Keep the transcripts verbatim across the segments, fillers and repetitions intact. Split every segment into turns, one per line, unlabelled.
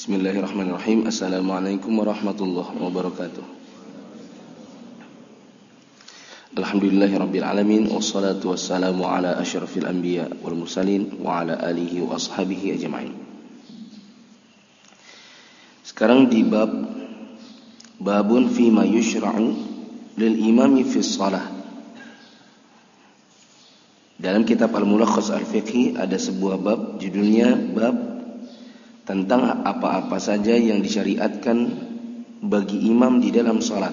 Bismillahirrahmanirrahim. Assalamualaikum warahmatullahi wabarakatuh. Alhamdulillahirabbil alamin, wassalatu wassalamu ala asyrafil anbiya wal mursalin wa ala alihi wa ashabihi ajma'in. Sekarang di bab babun fi ma yushra'u lil imami fi shalah. Dalam kitab Al-Mulakhas Al-Fiqhi ada sebuah bab, judulnya bab tentang apa-apa saja yang disyariatkan bagi imam di dalam salat.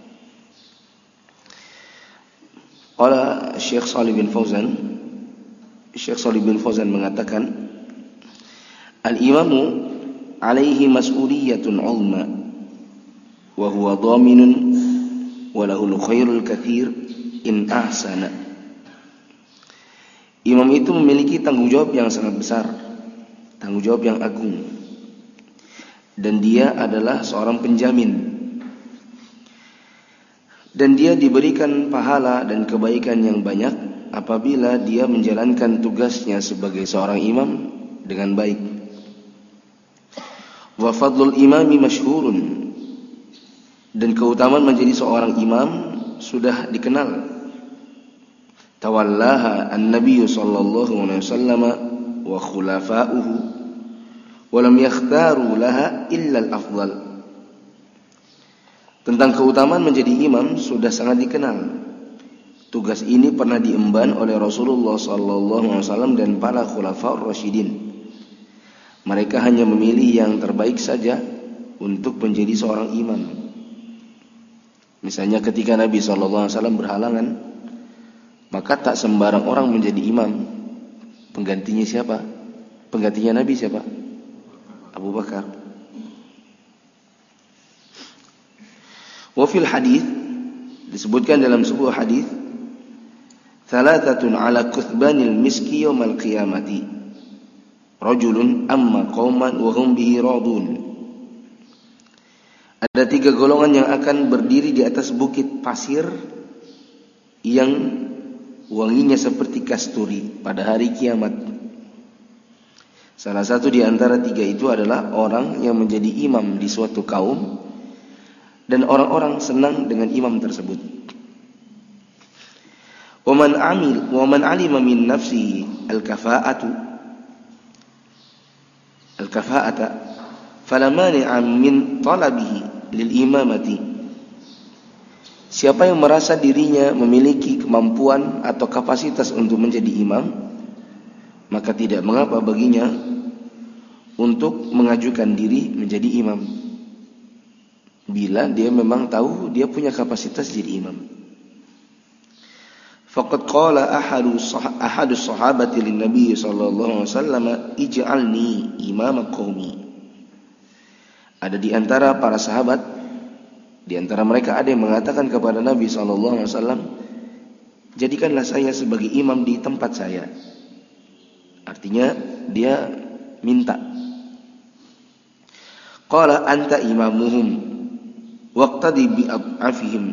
Qala Syekh Shalih bin Fauzan, Syekh Shalih bin Fauzan mengatakan, al-imamu alaihi mas'uliyatun 'uzma wa huwa dhaminun wa lahul khairul katsir in ahsana. Imam itu memiliki tanggung jawab yang sangat besar, tanggung jawab yang agung, dan dia adalah seorang penjamin, dan dia diberikan pahala dan kebaikan yang banyak apabila dia menjalankan tugasnya sebagai seorang imam dengan baik. Wa fadlul imami masyhurun, dan keutamaan menjadi seorang imam sudah dikenal. Tawallaha an-nabiy sallallahu alaihi wasallam wa khulafa'uhu wa lam yakhtaru laha illa al-afdal. Tentang keutamaan menjadi imam sudah sangat dikenal. Tugas ini pernah diemban oleh Rasulullah sallallahu alaihi wasallam dan para khulafa'ur rasyidin. Mereka hanya memilih yang terbaik saja untuk menjadi seorang imam. Misalnya ketika Nabi sallallahu alaihi wasallam berhalangan, maka tak sembarang orang menjadi imam. Penggantinya siapa? Penggantinya Nabi siapa? Abu Bakar. Wa fil hadis, disebutkan dalam sebuah hadis, thalathatun ala kuthbanil miski yaumal qiyamati, rajulun amma qauman wa hum bihi radun. Ada tiga golongan yang akan berdiri di atas bukit pasir yang wanginya seperti kasturi pada hari kiamat. Salah satu di antara tiga itu adalah orang yang menjadi imam di suatu kaum, dan orang-orang senang dengan imam tersebut. Wa man amil wa man alima min nafsihi al-kafa'atu al-kafa'ata fala mani'a min talabihi lil imamati. Siapa yang merasa dirinya memiliki kemampuan atau kapasitas untuk menjadi imam, maka tidak mengapa baginya untuk mengajukan diri menjadi imam, bila dia memang tahu dia punya kapasitas jadi imam. Faqad qala ahadu ahadu sahabati lin nabiy sallallahu alaihi wasallam, ij'alni imama qaumi. Ada di antara para sahabat, di antara mereka ada yang mengatakan kepada Nabi sallallahu alaihi wasallam, jadikanlah saya sebagai imam di tempat saya. Artinya dia minta. Qala anta imamuhum waqtadi bi afihim.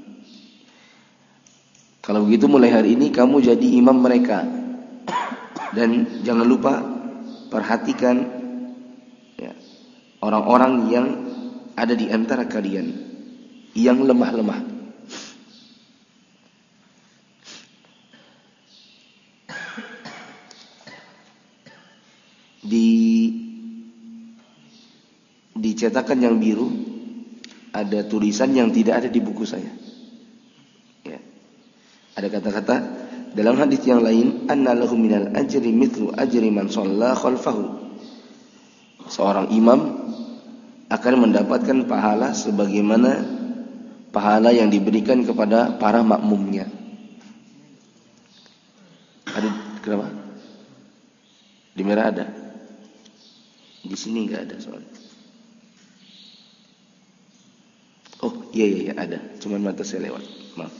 Kalau begitu mulai hari ini kamu jadi imam mereka, dan jangan lupa perhatikan ya, orang-orang yang ada di antara kalian yang lemah-lemah. Di dicetakan yang biru ada tulisan yang tidak ada di buku saya. Ya. Ada kata-kata dalam hadis yang lain, anna lahu minal ajri mithlu ajri man shalla khalfahu. Seorang imam akan mendapatkan pahala sebagaimana pahala yang diberikan kepada para makmumnya. Ada kenapa? Di merah ada. Di sini enggak ada soalnya. Oh, iya iya iya ada. Cuman mata saya lewat. Maaf.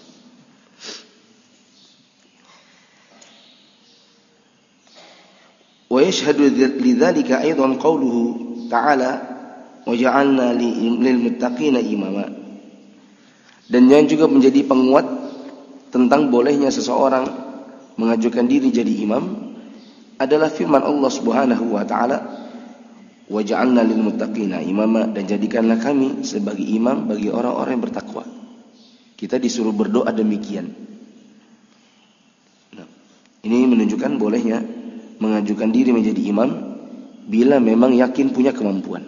Wa yashhadu lidzalika aidan qawluhu ta'ala wa ja'alna lil muttaqina imama. Dan yang juga menjadi penguat tentang bolehnya seseorang mengajukan diri jadi imam adalah firman Allah Subhanahu wa taala, waj'alna lil muttaqina imama, dan jadikanlah kami sebagai imam bagi orang-orang yang bertakwa. Kita disuruh berdoa demikian. Nah, ini menunjukkan bolehnya mengajukan diri menjadi imam bila memang yakin punya kemampuan.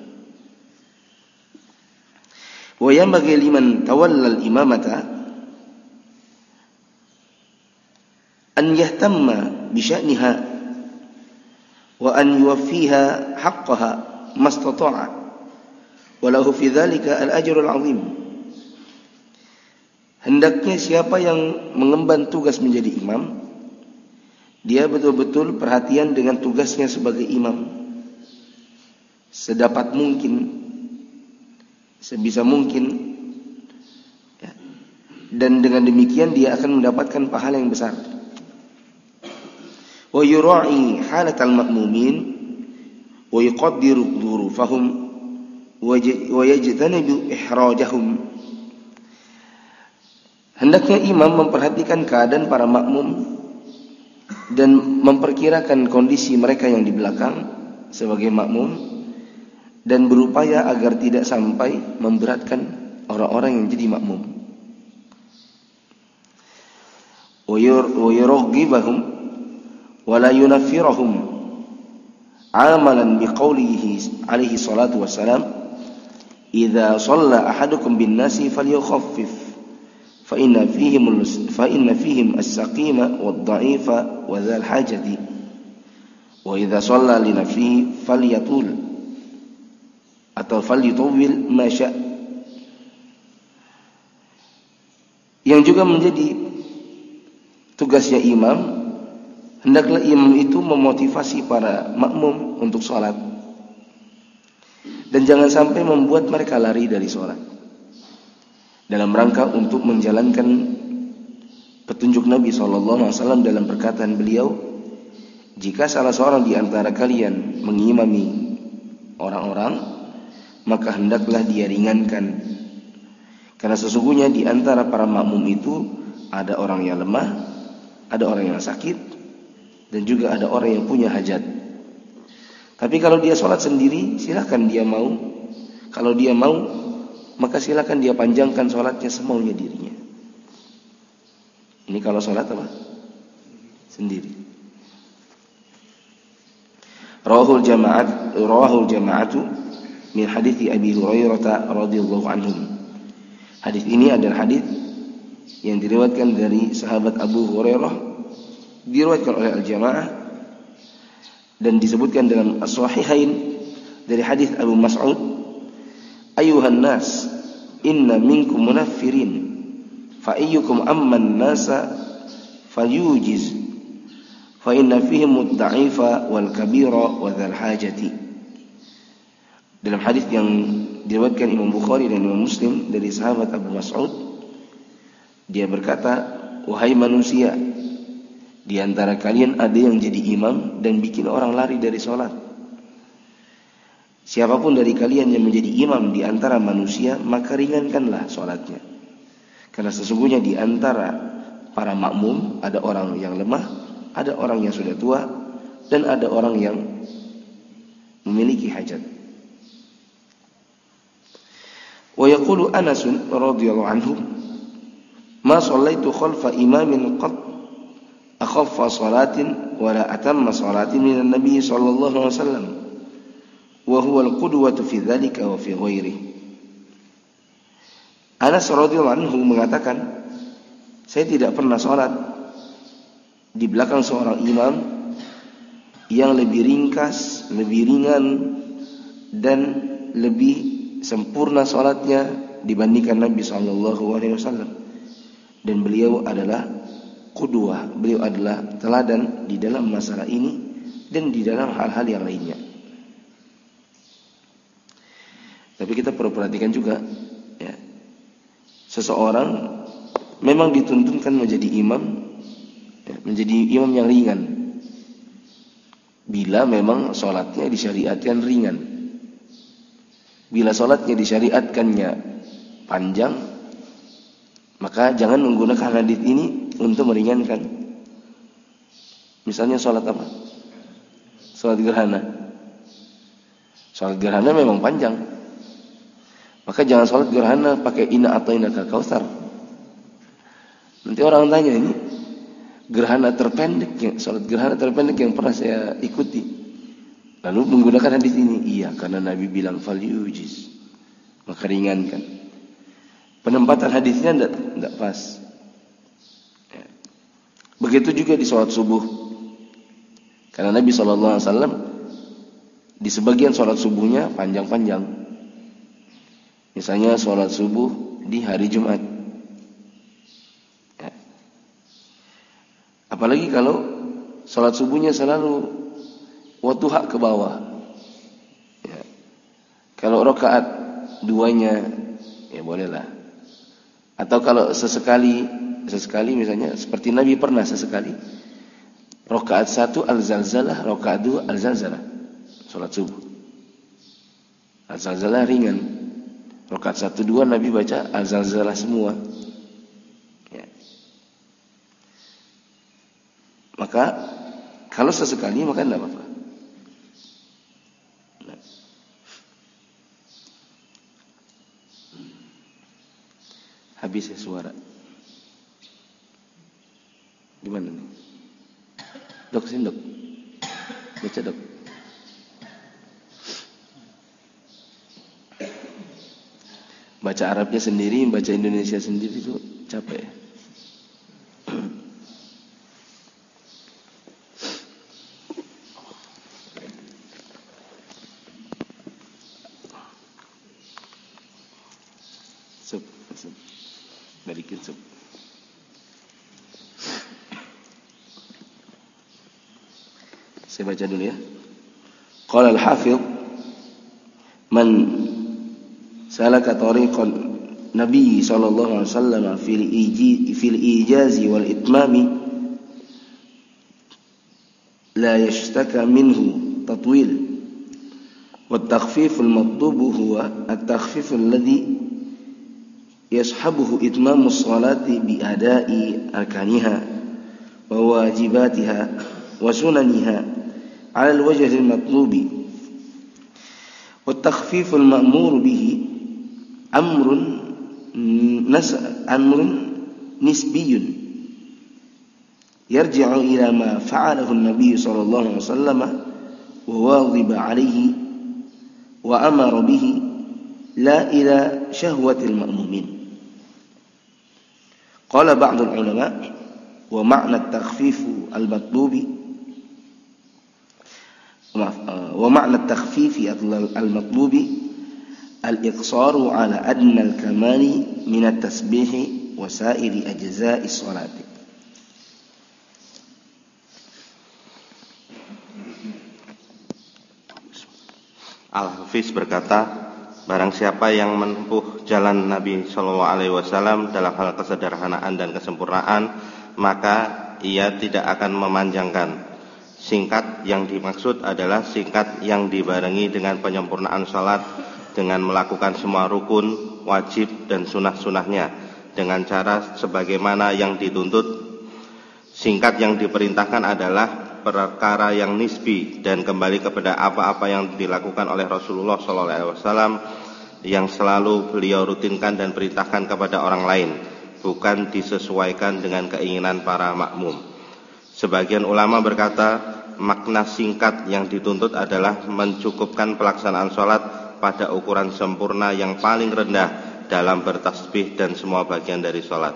Wa yanbaghi liman tawalla al-imamata an yahtamma bi sya'niha wa an yuwaffiha haqqaha mastata'a wa lahu fi dzalika al-ajrul 'azim. Hendaknya siapa yang mengemban tugas menjadi imam, dia betul-betul perhatian dengan tugasnya sebagai imam, sedapat mungkin, sebisa mungkin, ya. Dan dengan demikian dia akan mendapatkan pahala yang besar. Wa yura'i halatal ma'mumin wa yuqaddiru dhurufahum wa yajtanibu ihrajahum. Hendaknya imam memperhatikan keadaan para makmum dan memperkirakan kondisi mereka yang di belakang sebagai makmum, dan berupaya agar tidak sampai memberatkan orang-orang yang jadi makmum. Wa yuraghibahum wa la yunaffirahum amalan biqaulihi alaihi salatu wassalam, idza shalla ahadukum bin nasi falyukhaffif fa inna fihim fa inna fihim as-saqima wad-dha'ifa wa dzal hajati wa idza shalla li nafsihi falyatul atau falyutawwil ma sya'. Yang juga menjadi tugasnya imam, hendaklah imam itu memotivasi para makmum untuk sholat, dan jangan sampai membuat mereka lari dari sholat, dalam rangka untuk menjalankan petunjuk Nabi shallallahu alaihi wasallam dalam perkataan beliau, jika salah seorang di antara kalian mengimami orang-orang, maka hendaklah dia ringankan, karena sesungguhnya di antara para makmum itu ada orang yang lemah, ada orang yang sakit, dan juga ada orang yang punya hajat. Tapi kalau dia sholat sendiri, silakan dia mau. Kalau dia mau, maka silakan dia panjangkan sholatnya semaunya dirinya. Ini kalau sholat apa? Sendiri. Rawahul jama'at, rawahul jama'atu min hadithi Abi Hurairah radhiyallahu anhu. Hadis ini adalah hadis yang diriwayatkan dari sahabat Abu Hurairah, diriwayatkan oleh al-jamaah, dan disebutkan dalam as-sahihain dari hadis Abu Mas'ud, ayuhan nas inna minkum munaffirin fa ayyukum amman nasa falyujiz fa inna fihim ad-da'ifa wal kabira wa dzal hajati. Dalam hadis yang diriwayatkan Imam Bukhari dan Imam Muslim dari sahabat Abu Mas'ud, dia berkata, wahai manusia, di antara kalian ada yang jadi imam dan bikin orang lari dari sholat. Siapapun dari kalian yang menjadi imam di antara manusia, maka ringankanlah sholatnya. Karena sesungguhnya di antara para makmum ada orang yang lemah, ada orang yang sudah tua, dan ada orang yang memiliki hajat. Wa yaqulu Anas radhiyallahu anhu, ma shallaitu khalfa imamin qad akhaffa salatin wa la atamma salatin min an-nabi sallallahu alaihi wasallam wa huwa al-qudwatu fi dzalika wa fi ghairihi. Anas radhiyallahu anhu mengatakan, saya tidak pernah salat di belakang seorang imam yang lebih ringkas, lebih ringan, dan lebih sempurna salatnya dibandingkan Nabi sallallahu alaihi wasallam. Dan beliau adalah qudwah, beliau adalah teladan di dalam masalah ini dan di dalam hal-hal yang lainnya. Tapi kita perlu perhatikan juga, ya, seseorang memang dituntunkan menjadi imam, ya, menjadi imam yang ringan bila memang sholatnya disyariatkan ringan. Bila sholatnya disyariatkannya panjang, maka jangan menggunakan hadis ini untuk meringankan. Misalnya sholat apa? Sholat gerhana. Sholat gerhana memang panjang. Maka jangan sholat gerhana pakai inna atau inna kautsar. Nanti orang tanya, ini gerhana terpendek, sholat gerhana terpendek yang pernah saya ikuti. Lalu menggunakan hadis ini. Iya, karena Nabi bilang falyujiz, maka ringankan. Penempatan hadisnya tidak tidak pas. Ya. Begitu juga di sholat subuh. Karena Nabi shallallahu alaihi wasallam di sebagian sholat subuhnya panjang-panjang. Misalnya sholat subuh di hari Jumat. Ya. Apalagi kalau sholat subuhnya selalu wadduha ke bawah. Ya. Kalau rakaat duanya, ya bolehlah. Atau kalau sesekali, sesekali misalnya seperti Nabi pernah sesekali rakaat satu al-zalzalah, rakaat dua al-zalzalah. Sholat subuh al-zalzalah ringan, rakaat satu dua Nabi baca al-zalzalah semua. Ya. Maka kalau sesekali maka tidak apa-apa. Nah. Habis ya suara. Gimana nih? Dok, sini dok. Baca dok. Baca Arabnya sendiri, baca Indonesia sendiri itu capek. Sup, sup. Balikin sup. Saya baca dulu ya. Qala al-Hafidh man salaka tariqan Nabi sallallahu alaihi wasallam fil iji fil ijazi wal itmami la yashtaka minhu tatwil wat takhfif al matlub huwa at takhfif alladhi yashabuhu itmamu as-salati bi ada'i arkaniha wa wajibatiha wa sunaniha ala al-wajh al-matlubi wat takhfif al-ma'mur bihi amrun nas amrun nisbiyun yarji'u ila ma fa'alahu an-nabiy sallallahu alaihi wasallam wa wadhiba alayhi wa amara bihi la ila syahwatil ma'mumin. Qala ba'd al-ulama wa ma'na at-takhfif al-matlubi wa ma'na at-takhfif al-matlubi al-iqsaru ala adna al-kamali min at-tasbih wa sa'iri ajza'i salati.
Al-Hafiz berkata, barang siapa yang menempuh jalan Nabi Shallallahu Alaihi Wasallam dalam hal kesederhanaan dan kesempurnaan, maka ia tidak akan memanjangkan. Singkat yang dimaksud adalah singkat yang dibarengi dengan penyempurnaan salat, dengan melakukan semua rukun, wajib dan sunah-sunahnya dengan cara sebagaimana yang dituntut. Singkat yang diperintahkan adalah perkara yang nisbi dan kembali kepada apa-apa yang dilakukan oleh Rasulullah shallallahu alaihi wasallam yang selalu beliau rutinkan dan perintahkan kepada orang lain, bukan disesuaikan dengan keinginan para makmum. Sebagian ulama berkata, makna singkat yang dituntut adalah mencukupkan pelaksanaan sholat pada ukuran sempurna yang paling rendah dalam bertasbih dan semua bagian dari sholat.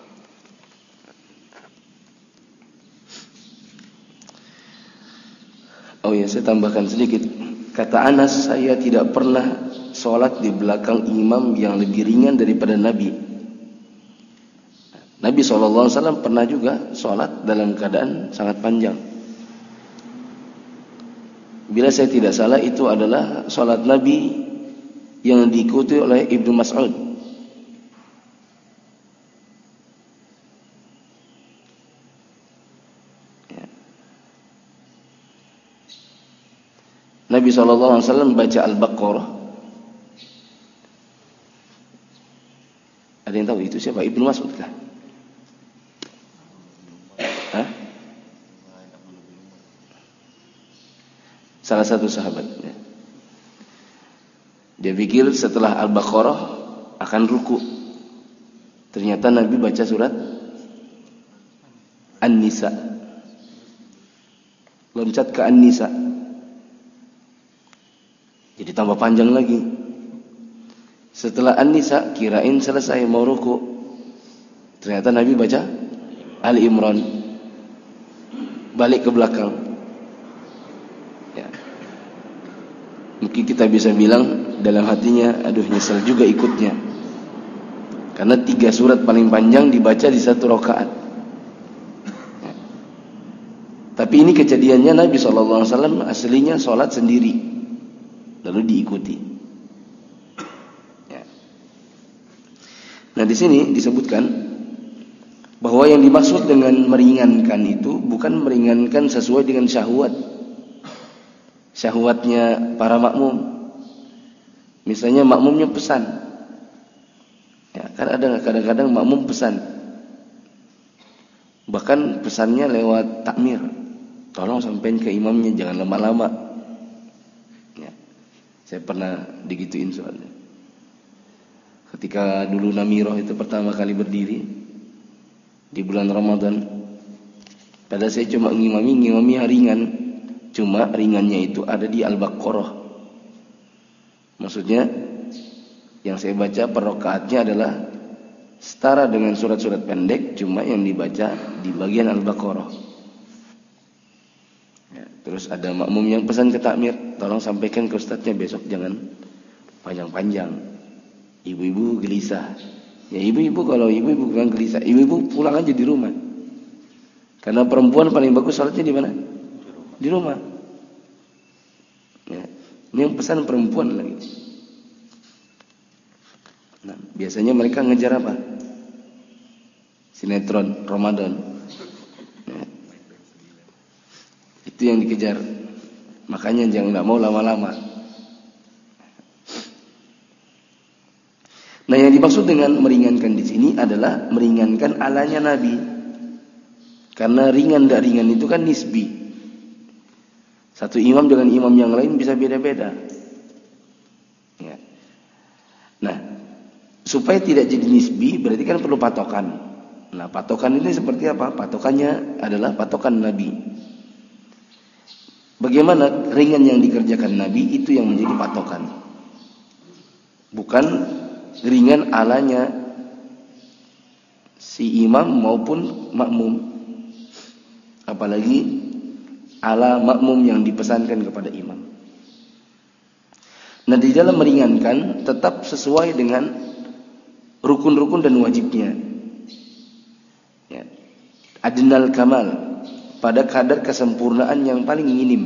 Oh ya, saya tambahkan sedikit. Kata Anas, saya tidak pernah sholat di belakang imam yang lebih ringan daripada Nabi. Nabi shallallahu alaihi wasallam pernah juga sholat dalam keadaan sangat panjang. Bila saya tidak salah, itu adalah sholat Nabi yang diikuti oleh Ibnu Mas'ud. Ya. Nabi shallallahu alaihi wasallam baca Al-Baqarah. Ada yang tahu itu siapa? Ibnu Mas'ud kah? Hah? Salah satu sahabat. Ya. Dia pikir setelah Al-Baqarah akan ruku. Ternyata Nabi baca surat An-Nisa. Loncat ke An-Nisa. Jadi tambah panjang lagi. Setelah An-Nisa kirain selesai mau ruku. Ternyata Nabi baca Ali Imran. Balik ke belakang. Ya. Mungkin kita bisa bilang dalam hatinya, aduh nyesel juga ikutnya. Karena tiga surat paling panjang dibaca di satu rakaat. Ya. Tapi ini kejadiannya Nabi shallallahu alaihi wasallam aslinya sholat sendiri, lalu diikuti. Ya. Nah di sini disebutkan bahwa yang dimaksud dengan meringankan itu bukan meringankan sesuai dengan syahwat. Syahwatnya para makmum. Misalnya makmumnya pesan. Ya, kan ada kadang-kadang makmum pesan. Bahkan pesannya lewat takmir. Tolong sampein ke imamnya, jangan lama-lama. Ya. Saya pernah digituin soalnya. Ketika dulu Namiroh itu pertama kali berdiri di bulan Ramadan, pada saya cuma ngimami, ngimami ringan. Cuma ringannya itu ada di Al-Baqarah. Maksudnya yang saya baca per rakaatnya adalah setara dengan surat-surat pendek, cuma yang dibaca di bagian Al-Baqarah. Ya, terus ada makmum yang pesan ke takmir, tolong sampaikan ke ustadznya besok jangan panjang-panjang. Ibu-ibu gelisah. Ya ibu-ibu, kalau ibu-ibu bukan gelisah, ibu-ibu pulang aja di rumah. Karena perempuan paling bagus sholatnya di mana? Di rumah. Ya, ini yang pesan perempuan lagi. Nah, biasanya mereka ngejar apa? Sinetron Ramadan. Ya. Itu yang dikejar. Makanya jangan nggak mau lama-lama. Nah, yang dimaksud dengan meringankan di sini adalah meringankan alanya Nabi. Karena ringan dan ringan itu kan nisbi. Satu imam dengan imam yang lain bisa beda-beda. Ya. Nah, supaya tidak jadi nisbi berarti kan perlu patokan. Nah, patokan ini seperti apa? Patokannya adalah patokan Nabi. Bagaimana ringan yang dikerjakan Nabi itu yang menjadi patokan. Bukan ringan alanya si imam maupun makmum, apalagi ala makmum yang dipesankan kepada imam. Nah, di dalam meringankan tetap sesuai dengan rukun-rukun dan wajibnya. Ya. Adnal kamal, pada kadar kesempurnaan yang paling minim.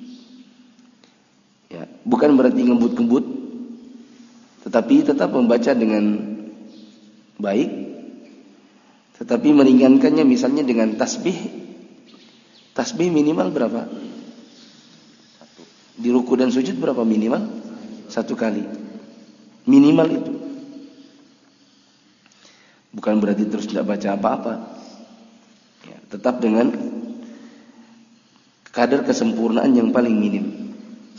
Ya, bukan berarti ngebut-ngebut, tetapi tetap membaca dengan baik, tetapi meringankannya misalnya dengan tasbih. Tasbih minimal berapa? Satu. Di ruku dan sujud berapa minimal? Satu kali. Minimal itu. Bukan berarti terus tidak baca apa-apa. Ya, tetap dengan kadar kesempurnaan yang paling minim.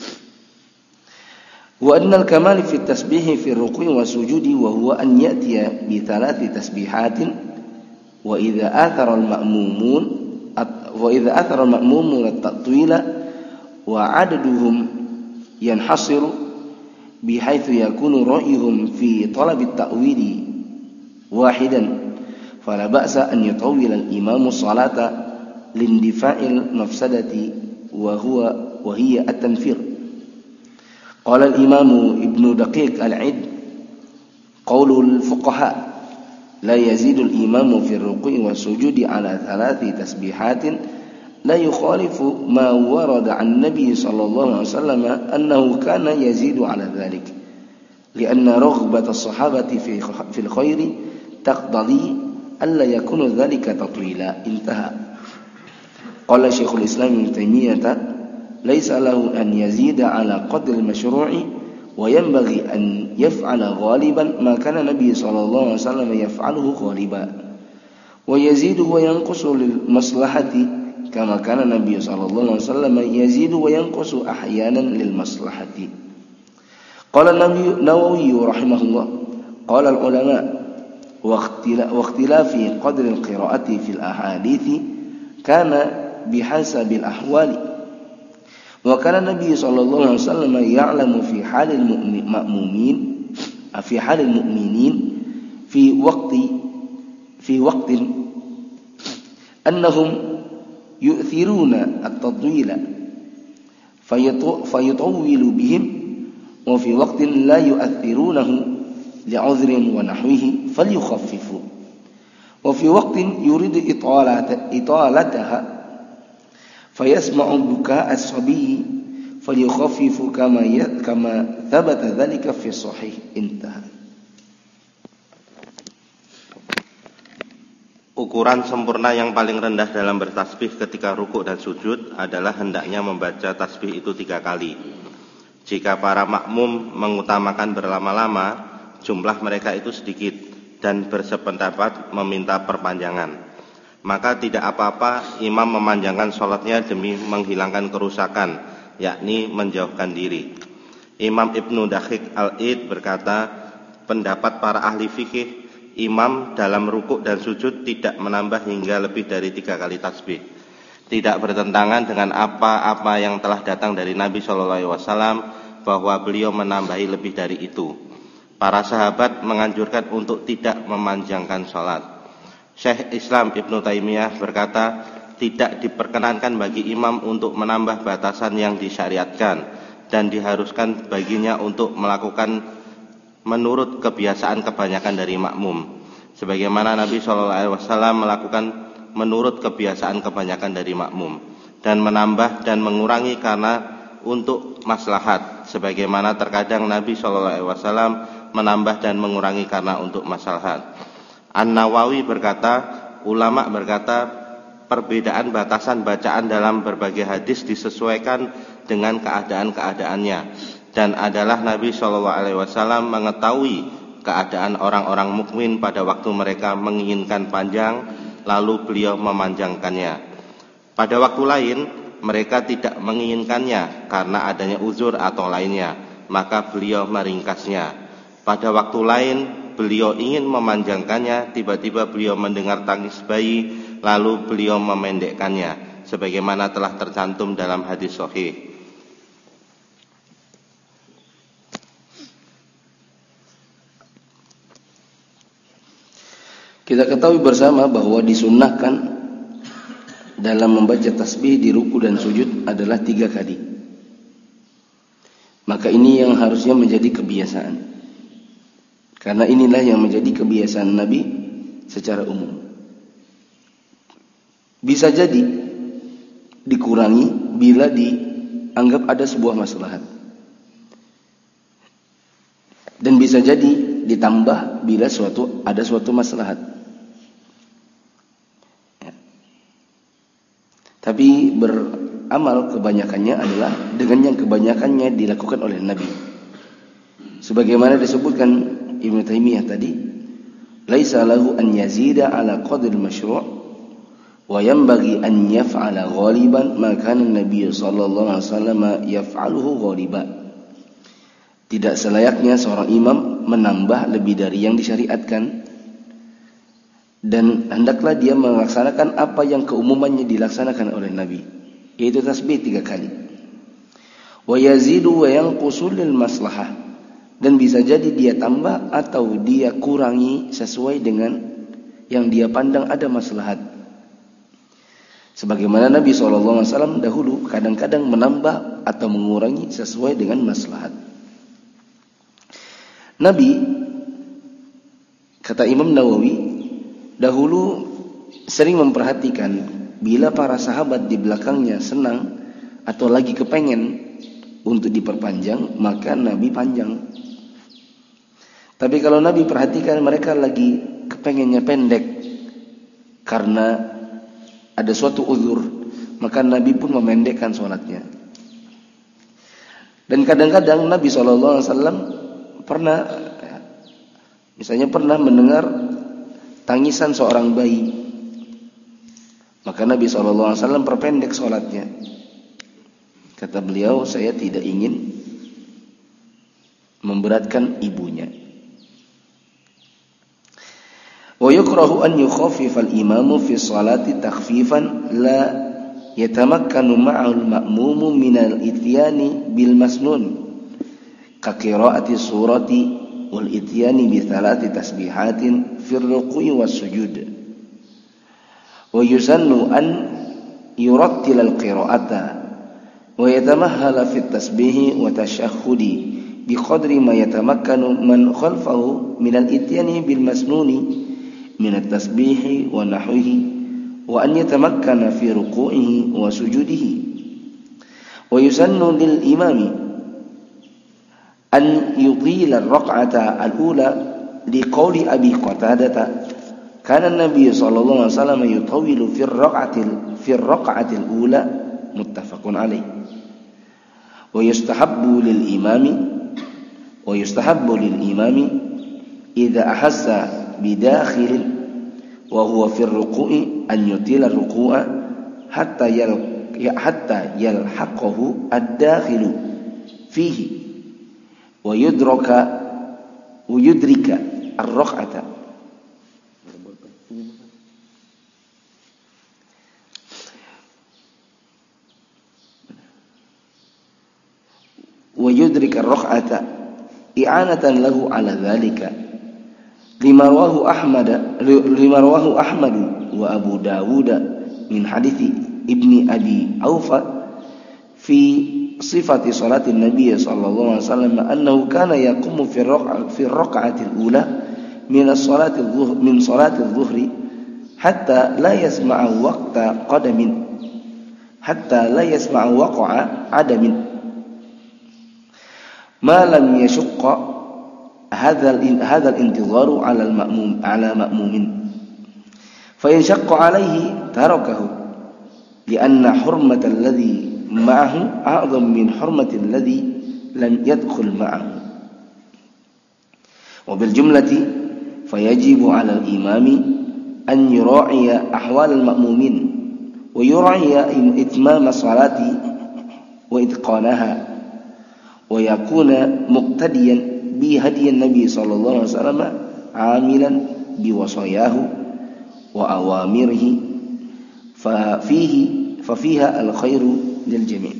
Wa annal kamal fi tasbih fi ruku'i wa sujudi wa huwa an ya'tiya bi thalathi tasbihatin wa idza athara al-ma'mumun wa idza athara al-ma'mumun at-tatwila wa 'adaduhum yanhasiru bihaitsu yakunu ra'yuhum fi talab at-ta'wili wahidan fala ba'sa an yutawwila al-imamu salata lindifa'il mafsadati wa huwa wa hiya at-tanfir. Qala al-Imam Ibnu Daqiq al-'Id qaulul fuqaha la yazidu al-imamu fi ar-ruku'i was-sujudi ala thalathi tasbihatin la yukhalifu ma warada 'an Nabi sallallahu alaihi wasallam annahu kana yazidu ala dhalik li'anna raghbata as-sahabati fi fi al-khairi taqtadi alla yakunu dhalika tatwila. Intaha. Qala Syekhul Islam Ibnu Taimiyah ليس له أن يزيد على قدر المشروع وينبغي أن يفعل غالبا ما كان النبي صلى الله عليه وسلم يفعله غالبا ويزيد وينقص للمصلحة كما كان النبي صلى الله عليه وسلم يزيد وينقص أحيانا للمصلحة. Qala Nawawi rahimahullah, qala al-ulama wa ikhtilafi qadr al-qira'ati fil ahadithi kana bihasabil ahwali. Wa kana Nabi sallallahu alaihi wasallam ya'lamu fi halil mu'minin fi halil mu'minin fi waqti fi waqtin annahum yu'thiruna at-tadwila fayutawwilu bihim wa fi waqtin la yu'athirunahu li'udhrin wa nahwihi falyukhaffifu wa fi waqtin yuridu italata italataha fayasma'u buka as-sabiy falyukhaffifu kama kama thabata dhalika fi sahih. Intaha.
Ukuran sempurna yang paling rendah dalam bertasbih ketika rukuk dan sujud adalah hendaknya membaca tasbih itu tiga kali. Jika para makmum mengutamakan berlama-lama, jumlah mereka itu sedikit dan bersependapat meminta perpanjangan, maka tidak apa-apa imam memanjangkan sholatnya demi menghilangkan kerusakan, yakni menjauhkan diri. Imam Ibnu Daqiq Al-Id berkata, pendapat para ahli fikih, imam dalam rukuk dan sujud tidak menambah hingga lebih dari tiga kali tasbih. Tidak bertentangan dengan apa-apa yang telah datang dari Nabi shallallahu alaihi wasallam bahwa beliau menambahi lebih dari itu. Para sahabat menganjurkan untuk tidak memanjangkan sholat. Syekh Islam Ibnu Taimiyah berkata, tidak diperkenankan bagi imam untuk menambah batasan yang disyariatkan dan diharuskan baginya untuk melakukan menurut kebiasaan kebanyakan dari makmum, sebagaimana Nabi shallallahu alaihi wasallam melakukan menurut kebiasaan kebanyakan dari makmum, dan menambah dan mengurangi karena untuk maslahat, sebagaimana terkadang Nabi shallallahu alaihi wasallam menambah dan mengurangi karena untuk maslahat. An-Nawawi berkata, ulama berkata, perbedaan batasan bacaan dalam berbagai hadis disesuaikan dengan keadaan-keadaannya, dan adalah Nabi shallallahu alaihi wasallam mengetahui keadaan orang-orang mukmin pada waktu mereka menginginkan panjang, lalu beliau memanjangkannya. Pada waktu lain mereka tidak menginginkannya karena adanya uzur atau lainnya, maka beliau meringkasnya. Pada waktu lain beliau ingin memanjangkannya, tiba-tiba beliau mendengar tangis bayi, lalu beliau memendekkannya, sebagaimana telah tercantum dalam hadis sahih.
Kita ketahui bersama bahwa disunnahkan dalam membaca tasbih di ruku dan sujud adalah tiga kali. Maka ini yang harusnya menjadi kebiasaan, karena inilah yang menjadi kebiasaan Nabi secara umum. Bisa jadi dikurangi bila dianggap ada sebuah maslahat, dan bisa jadi ditambah bila suatu ada suatu maslahat. Tapi beramal kebanyakannya adalah dengan yang kebanyakannya dilakukan oleh Nabi. Sebagaimana disebutkan Ibnu Taimiyah tadi, laisa lahu an yazida ala qadri masyru' wa yanbaghi an yaf'ala ghaliban ma kana an-nabiy sallallahu alaihi wasallam yaf'aluhu ghaliban. Tidak selayaknya seorang imam menambah lebih dari yang disyariatkan, dan hendaklah dia melaksanakan apa yang keumumannya dilaksanakan oleh Nabi, yaitu tasbih tiga kali. Wa yazidu wa yanqusu lil maslahah, dan bisa jadi dia tambah atau dia kurangi sesuai dengan yang dia pandang ada maslahat. Sebagaimana Nabi shallallahu alaihi wasallam dahulu kadang-kadang menambah atau mengurangi sesuai dengan maslahat. Nabi, kata Imam Nawawi, dahulu sering memperhatikan bila para sahabat di belakangnya senang atau lagi kepengen untuk diperpanjang, maka Nabi panjang. Tapi kalau Nabi perhatikan mereka lagi kepengennya pendek karena ada suatu uzur, maka Nabi pun memendekkan sholatnya. Dan kadang-kadang Nabi shallallahu alaihi wasallam pernah, misalnya pernah mendengar tangisan seorang bayi, maka Nabi shallallahu alaihi wasallam perpendek sholatnya. Kata beliau, saya tidak ingin memberatkan ibunya. Wa yukrahu an yukhaffif al-imamu fi sholati takhfifan la yatamakkanu ma'ahu al-ma'mumu min al-ityani bil masnun ka qira'ati surati wal ityani bi thalathi tasbihatin fi ar-ruku'i was sujud. Wa yusannu an yurattila al-qira'ata wa yatamahhala fi at-tasbihi wa tashahhudi biqadri ma yatamakkanu man khalfahu min al-ityani bil masnuni min at-tasbihi wa nahwihi wa an yatamakkana fi ruku'ihi wa sujudihi. Wa yusannu lil imami an yutila ar-raq'ata al-ula liqawli Abi Qatadah kana an-nabiy sallallahu alaihi wasallam yutawwilu fi ar-raq'ati fi ar-raq'ati al-ula muttafaqun alaih. Wa yustahabbu lil imami wa yustahabbu lil imami idza ahassa bidakhil wa huwa fi ar-ruku'i an yutila ar-ruku'a hatta yal hatta yalhaqahu ad-dakhilu fihi wa yudraka wa yudrika ar-raq'ata. wa yudrika ar-raq'ata i'anatan lahu ala dhalika lima rawahu Ahmad lima rawahu Ahmad wa Abu Dawud min hadithi Ibni Abi Aufa fi sifati salati Nabi sallallahu alaihi wasallam annahu kana yaqumu fi ar-raq'ati fi ar-raq'ati al-ula min as-salati adh-dhuhr min salati adh-dhuhri hatta la yasma'u waqta qadamin hatta la yasma'u waqa'a adamin ma lam yashqa هذا هذا الانتظار على المأموم على مأموم فإن شق عليه تركه لأن حرمة الذي معه أعظم من حرمة الذي لم يدخل معه. وبالجملة فيجب على الإمام أن يراعي أحوال المأمومين ويراعي إتمام الصلاة وإتقانها ويكون مقتديا بهدي النبي صلى الله عليه وسلم عاملا بوصاياه وأوامره ففيه ففيها الخير للجميع.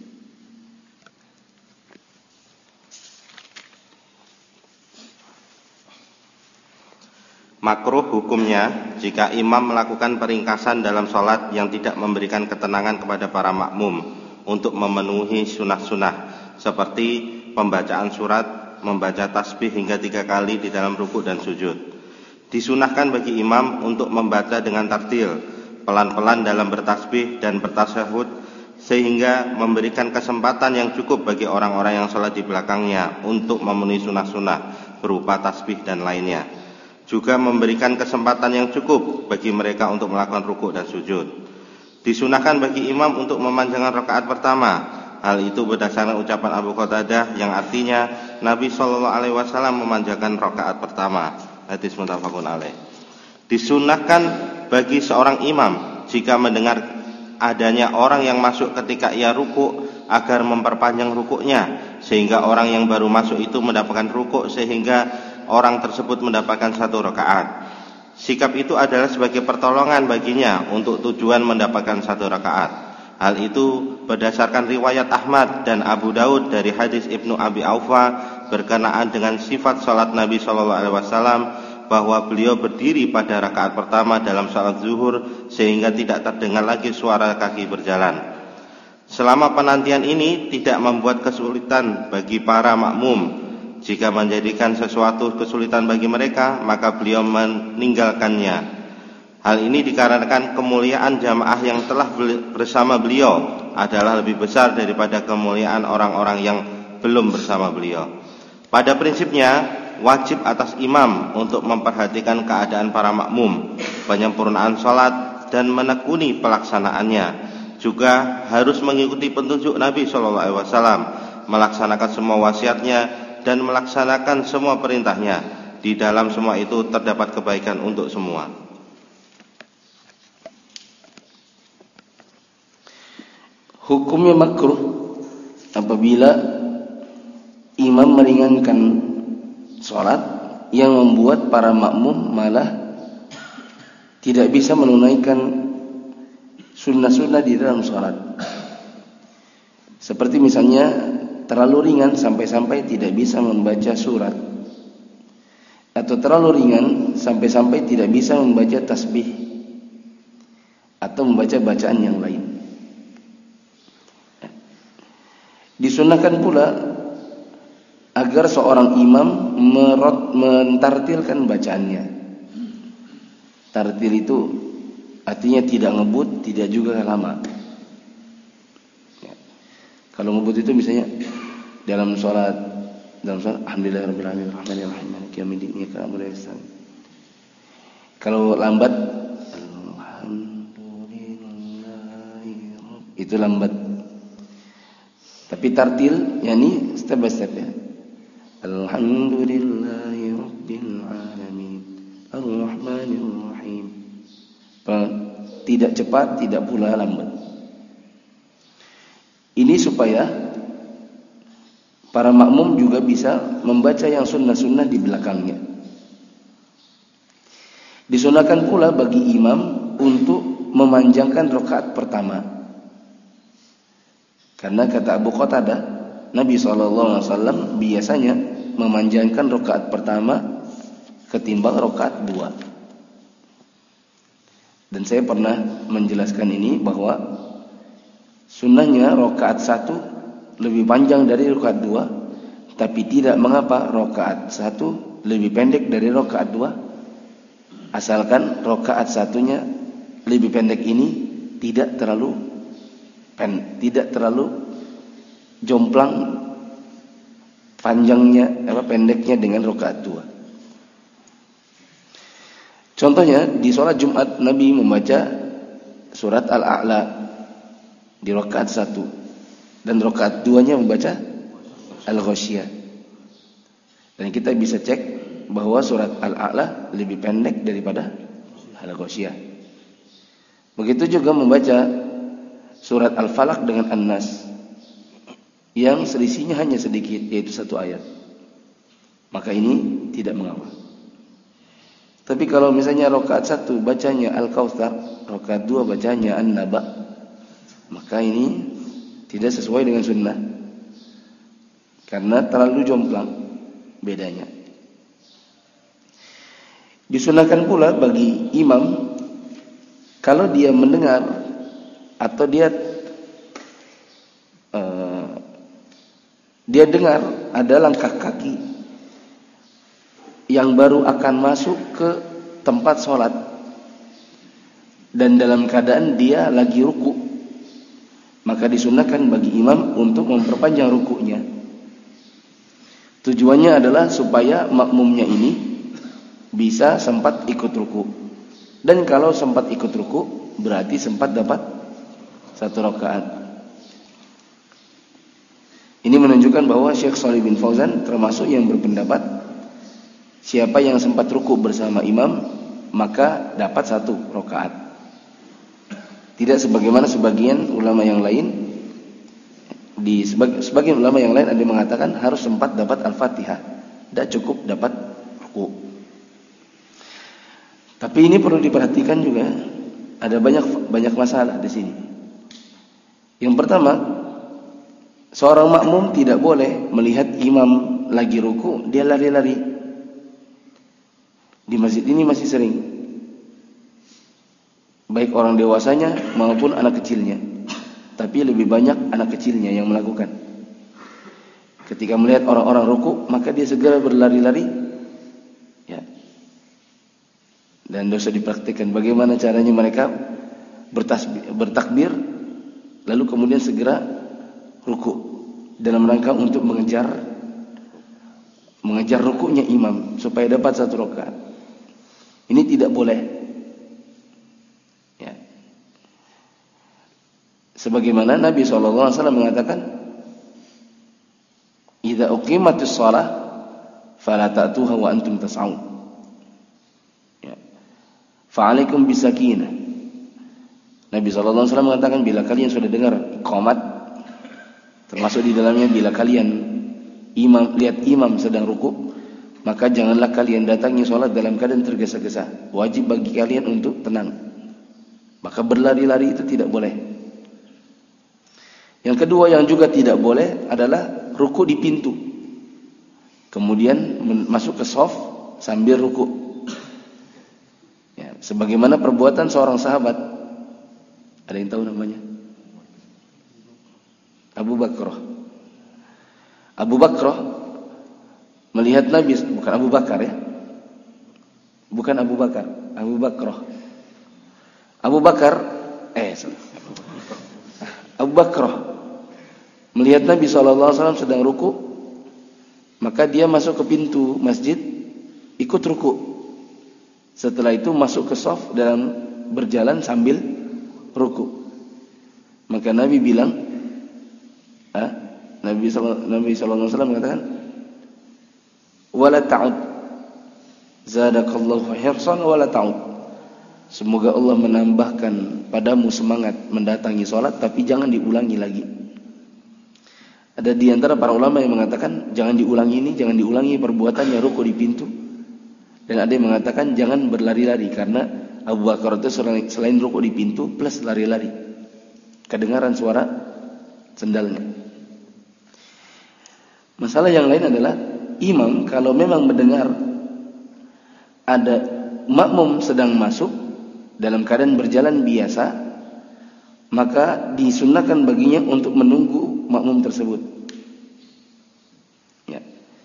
Makruh hukumnya jika imam melakukan peringkasan dalam sholat yang tidak memberikan ketenangan kepada para makmum untuk memenuhi sunnah-sunnah seperti pembacaan surat, membaca tasbih hingga tiga kali di dalam ruku dan sujud. Disunahkan bagi imam untuk membaca dengan tartil, pelan-pelan dalam bertasbih dan bertasyahud, sehingga memberikan kesempatan yang cukup bagi orang-orang yang sholat di belakangnya untuk memenuhi sunnah-sunnah berupa tasbih dan lainnya. Juga memberikan kesempatan yang cukup bagi mereka untuk melakukan ruku dan sujud. Disunahkan bagi imam untuk memanjangkan rakaat pertama. Hal itu berdasarkan ucapan Abu Qatadah yang artinya Nabi Shallallahu Alaihi Wasallam memanjangkan rakaat pertama. Hadis muttafaqun alaih. Disunahkan bagi seorang imam jika mendengar adanya orang yang masuk ketika ia ruku agar memperpanjang rukuknya sehingga orang yang baru masuk itu mendapatkan rukuk sehingga orang tersebut mendapatkan satu rakaat. Sikap itu adalah sebagai pertolongan baginya untuk tujuan mendapatkan satu rakaat. Hal itu berdasarkan riwayat Ahmad dan Abu Daud dari hadis Ibnu Abi Aufa berkenaan dengan sifat salat Nabi Shallallahu Alaihi Wasallam bahwa beliau berdiri pada rakaat pertama dalam salat zuhur sehingga tidak terdengar lagi suara kaki berjalan. Selama penantian ini tidak membuat kesulitan bagi para makmum. Jika menjadikan sesuatu kesulitan bagi mereka, maka beliau meninggalkannya. Hal ini dikarenakan kemuliaan jamaah yang telah bersama beliau adalah lebih besar daripada kemuliaan orang-orang yang belum bersama beliau. Pada prinsipnya, wajib atas imam untuk memperhatikan keadaan para makmum, penyempurnaan sholat dan menekuni pelaksanaannya. Juga harus mengikuti petunjuk Nabi shallallahu alaihi wasallam, melaksanakan semua wasiatnya dan melaksanakan semua perintahnya. Di dalam semua itu terdapat kebaikan untuk semua.
Hukumnya makruh apabila imam meringankan sholat yang membuat para makmum malah tidak bisa menunaikan sunnah-sunnah di dalam sholat. Seperti misalnya terlalu ringan sampai-sampai tidak bisa membaca surat, atau terlalu ringan sampai-sampai tidak bisa membaca tasbih atau membaca bacaan yang lain. Disunahkan pula agar seorang imam merot, mentartilkan bacaannya. Tartil itu artinya tidak ngebut, tidak juga lama. Ya. Kalau ngebut itu misalnya dalam sholat, dalam sholat alhamdulillahirabbil alamin arrahmanirrahim maliki yaumiddin iyyaka na'budu wa iyyaka nasta'in. Kalau lambat alhamdulillah itu lambat. Tapi tartil yakni step by step ya. Alhamdulillahirabbil alamin arrahmanirrahim. Tidak cepat, tidak pula lambat. Ini supaya para makmum juga bisa membaca yang sunnah-sunnah di belakangnya. Disunahkan pula bagi imam untuk memanjangkan rakaat pertama. Karena kata Abu Qatadah, Nabi shallallahu alaihi wasallam biasanya memanjangkan rakaat pertama ketimbang rakaat dua. Dan saya pernah menjelaskan ini bahwa sunnahnya rakaat satu lebih panjang dari rakaat dua, tapi tidak mengapa rakaat satu lebih pendek dari rakaat dua, asalkan rakaat satunya lebih pendek ini tidak terlalu pen, tidak terlalu jomplang panjangnya apa pendeknya dengan rakaat dua. Contohnya di sholat Jumat Nabi membaca surat Al-A'la di rakaat satu dan rakaat duanya membaca Al-Ghasyiyah. Dan kita bisa cek bahwa surat Al-A'la lebih pendek daripada Al-Ghasyiyah. Begitu juga membaca surat Al-Falaq dengan An-Nas yang selisihnya hanya sedikit, yaitu satu ayat. Maka ini tidak mengapa. Tapi kalau misalnya rakaat satu bacanya Al-Kautsar, rakaat dua bacanya An-Naba, maka ini tidak sesuai dengan sunnah, karena terlalu jomplang bedanya. Disunahkan pula bagi imam kalau dia mendengar atau dia uh, dia dengar ada langkah kaki yang baru akan masuk ke tempat sholat dan dalam keadaan dia lagi ruku, maka disunahkan bagi imam untuk memperpanjang rukunya. Tujuannya adalah supaya makmumnya ini bisa sempat ikut ruku, dan kalau sempat ikut ruku berarti sempat dapat satu rakaat. Ini menunjukkan bahwa Syekh Shalih bin Fauzan termasuk yang berpendapat siapa yang sempat ruku bersama imam maka dapat satu rakaat. Tidak sebagaimana sebagian ulama yang lain, di sebagian ulama yang lain ada yang mengatakan harus sempat dapat Al-Fatihah, tidak cukup dapat ruku. Tapi ini perlu diperhatikan juga, ada banyak banyak masalah di sini. Yang pertama, seorang makmum tidak boleh melihat imam lagi ruku dia lari-lari. Di masjid ini masih sering, baik orang dewasanya maupun anak kecilnya, tapi lebih banyak anak kecilnya yang melakukan. Ketika melihat orang-orang ruku, maka dia segera berlari-lari, ya. Dan dosa dipraktikkan. Bagaimana caranya mereka bertasbih, bertakbir, lalu kemudian segera ruku dalam rangka untuk mengejar mengejar rukunya imam supaya dapat satu rakaat. Ini tidak boleh. Ya. Sebagaimana Nabi shallallahu alaihi wasallam mengatakan, "Idza uqimatis shalah fala ta'tuha wa antum tas'aun." Ya. Fa'alaikum bisakinah. Nabi shallallahu alaihi wasallam mengatakan, bila kalian sudah dengar iqamat, termasuk di dalamnya bila kalian imam lihat imam sedang ruku, maka janganlah kalian datangi sholat dalam keadaan tergesa-gesa. Wajib bagi kalian untuk tenang. Maka berlari-lari itu tidak boleh. Yang kedua yang juga tidak boleh adalah ruku di pintu, kemudian masuk ke shaf sambil ruku. Ya, sebagaimana perbuatan seorang sahabat, ada yang tahu namanya? Abu Bakrah. Abu Bakrah melihat Nabi, bukan Abu Bakar ya, bukan Abu Bakar, Abu Bakrah. Abu Bakar, eh, Abu Bakrah melihat Nabi shallallahu alaihi wasallam sedang ruku, maka dia masuk ke pintu masjid, ikut ruku. Setelah itu masuk ke shaf dalam berjalan sambil ruku. Maka Nabi bilang, ah, Nabi Nabi shallallahu alaihi wasallam mengatakan, "Wala ta'ud, zadakallahu hirsan wala ta'ud." Semoga Allah menambahkan padamu semangat mendatangi sholat, tapi jangan diulangi lagi. Ada di antara para ulama yang mengatakan jangan diulangi ini, jangan diulangi perbuatannya ruku di pintu. Dan ada yang mengatakan jangan berlari-lari, karena Abu Bakar itu selain, selain ruku di pintu plus lari-lari, kedengaran suara sendalnya. Masalah yang lain adalah imam kalau memang mendengar ada makmum sedang masuk dalam keadaan berjalan biasa, maka disunnahkan baginya untuk menunggu makmum tersebut. Ya.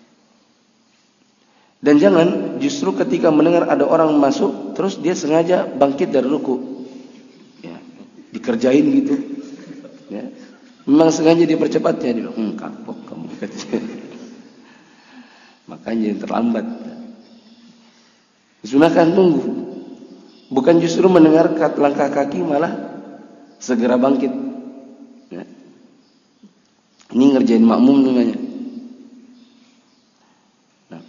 Dan jangan justru ketika mendengar ada orang masuk terus dia sengaja bangkit dari ruku, ya, dikerjain gitu. Ya. Memang sengaja dipercepatnya, dia bilang, hmm, kapok kamu. Makanya terlambat. Disunahkan tunggu, bukan justru mendengar langkah kaki malah segera bangkit. Ya. Ini ngerjain makmum namanya. Nah.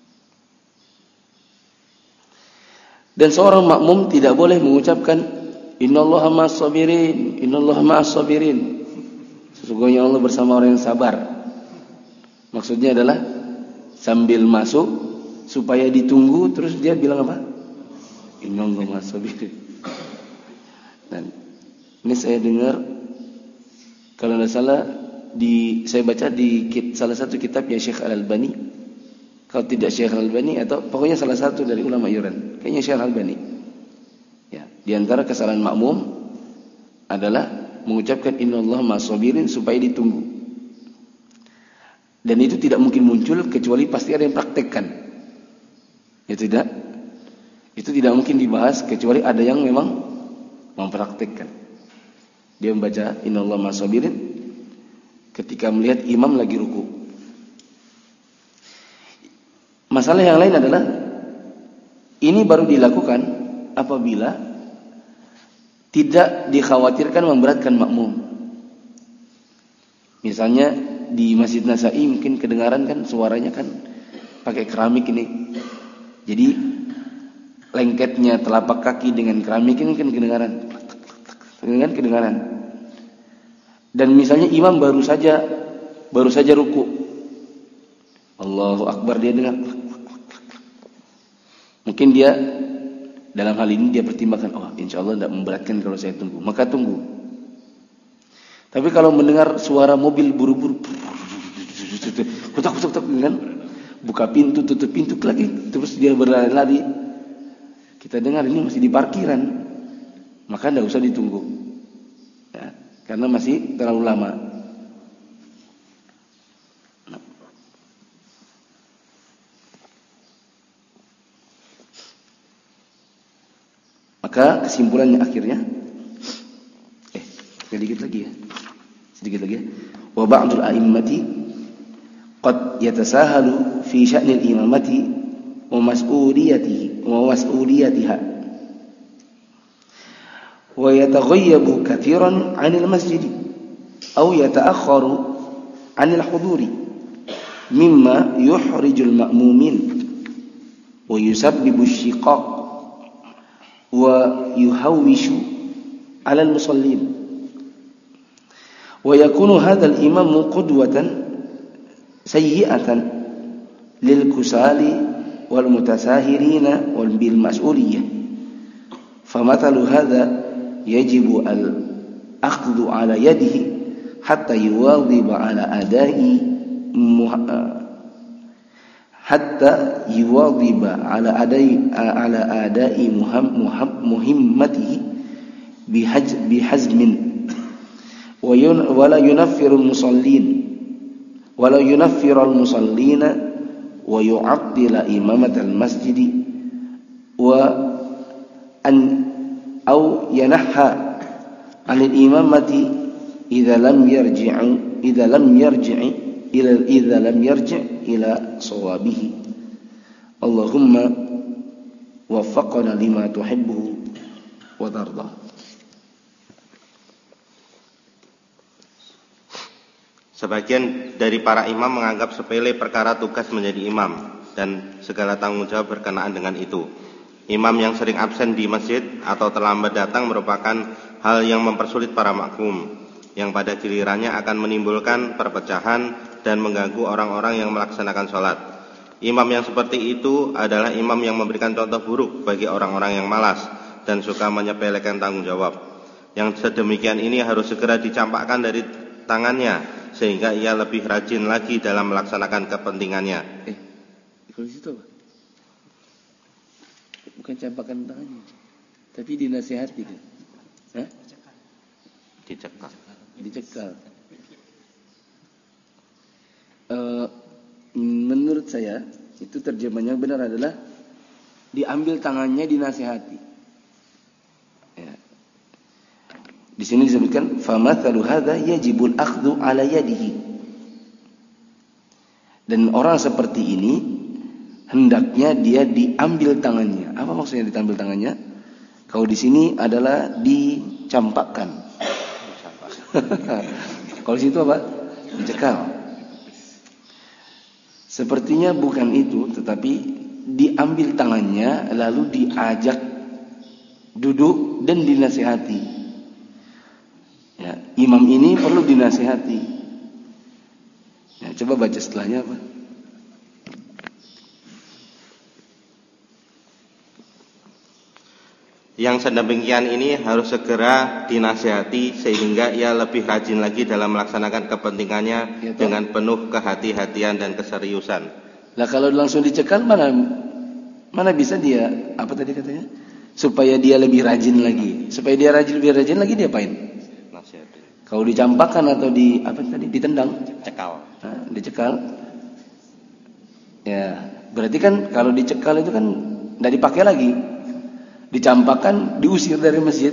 Dan seorang makmum tidak boleh mengucapkan innallaha ma'as sabirin, innallaha ma'as sabirin. Sesungguhnya Allah bersama orang yang sabar. Maksudnya adalah sambil masuk supaya ditunggu, terus dia bilang apa? Innallaha ma'as sabirin. Dan ini saya dengar, kalau tidak salah, di saya baca di salah satu kitab ya Syekh Al-Albani. Kalau tidak Syekh Al-Albani, atau pokoknya salah satu dari ulama Iran, kayaknya Syekh Al-Albani. Ya, di antara kesalahan makmum adalah mengucapkan innallaha ma'as sabirin supaya ditunggu. Dan itu tidak mungkin muncul kecuali pasti ada yang praktekkan. Ya tidak? Itu tidak mungkin dibahas kecuali ada yang memang mempraktekkan. Dia membaca innallaha ma'as sabirin ketika melihat imam lagi ruku. Masalah yang lain adalah ini baru dilakukan apabila tidak dikhawatirkan memberatkan makmum. Misalnya di Masjid Nasa'i mungkin kedengaran kan suaranya kan pakai keramik ini. Jadi lengketnya telapak kaki dengan keramik ini kan kedengaran. Dengan kedengaran. Dan misalnya imam baru saja baru saja ruku, Allahu Akbar, dia dengar, mungkin dia dalam hal ini dia pertimbangkan, oh insya Allah tidak memberatkan kalau saya tunggu, maka tunggu. Tapi kalau mendengar suara mobil buru-buru, kutak-kutak kan, buka pintu, tutup pintu lagi, terus dia berlari-lari, kita dengar ini masih di parkiran, maka tidak usah ditunggu, ya, karena masih terlalu lama. Maka kesimpulannya akhirnya, eh, sedikit lagi ya, sedikit lagi ya. Wa ba'dul a'immati qad yatasahalu fi sya'nil imamati wa mas'uliyatihi wa mas'uliyatiha wa yataghayyabu katsiran 'anil masjid aw yata'akhkharu 'anil huduri mimma yuhrijul ma'mumin wa yusabbibu asyiqaq wa yuhawwishu 'alal musallin wa yakunu hadzal imamu qudwatan sayyi'atan lil kusali wal mutasahirina wal bil mas'uliyah. Famathalu hadha yajibu al akhdhu ala yadihi hatta yuwadhiba ala adai hatta yuwadhiba ala adai ala adai muham, muham, muhimmatihi bihaj bihazmin wa yun, wala yunaffiru al-musallin wala yunaffiru al-musallina wa yu'attila imamat al-masjid wa an aw yanahha 'anil imamati idza lam yarji'u idza lam yarji'i ila idza lam yarji' ila shawabihi. Allahumma waffaqna lima tuhibbu wa tarda.
Sebagian dari para imam menganggap sepele perkara tugas menjadi imam dan segala tanggung jawab berkenaan dengan itu. Imam yang sering absen di masjid atau terlambat datang merupakan hal yang mempersulit para makmum, yang pada gilirannya akan menimbulkan perpecahan dan mengganggu orang-orang yang melaksanakan sholat. Imam yang seperti itu adalah imam yang memberikan contoh buruk bagi orang-orang yang malas dan suka menyepelekan tanggung jawab. Yang sedemikian ini harus segera dicampakkan dari tangannya sehingga ia lebih rajin lagi dalam melaksanakan kepentingannya.
Eh, kalau situ apa? Bukan campakan tangannya, tapi dinasihati kan? Hah?
Dicekal.
Dicekal. Uh, menurut saya itu terjemahnya benar adalah diambil tangannya, dinasihati. Ya. Di sini disebutkan famathalu hadza yajibul akhdhu ala yadihi. Dan orang seperti ini hendaknya dia diambil tangannya. Apa maksudnya diambil tangannya? Kalau di sini adalah dicampakkan. Kalau situ apa? Dicekal. Sepertinya bukan itu, tetapi diambil tangannya lalu diajak duduk dan dinasihati. Ya, imam ini perlu dinasihati. Ya, coba baca setelahnya apa?
Yang sedemikian ini harus segera dinasihati sehingga ia lebih rajin lagi dalam melaksanakan kepentingannya ya, dengan penuh kehati-hatian dan keseriusan.
Lah kalau langsung dicekal mana mana bisa dia apa tadi katanya? Supaya dia lebih rajin lagi. Supaya dia rajin lebih rajin lagi dia apain? Nasihati. Kalau dicampakkan atau di apa tadi? Ditendang,
cekal.
Nah, dicekal. Ya, berarti kan kalau dicekal itu kan enggak dipakai lagi. Dicampakkan, diusir dari masjid.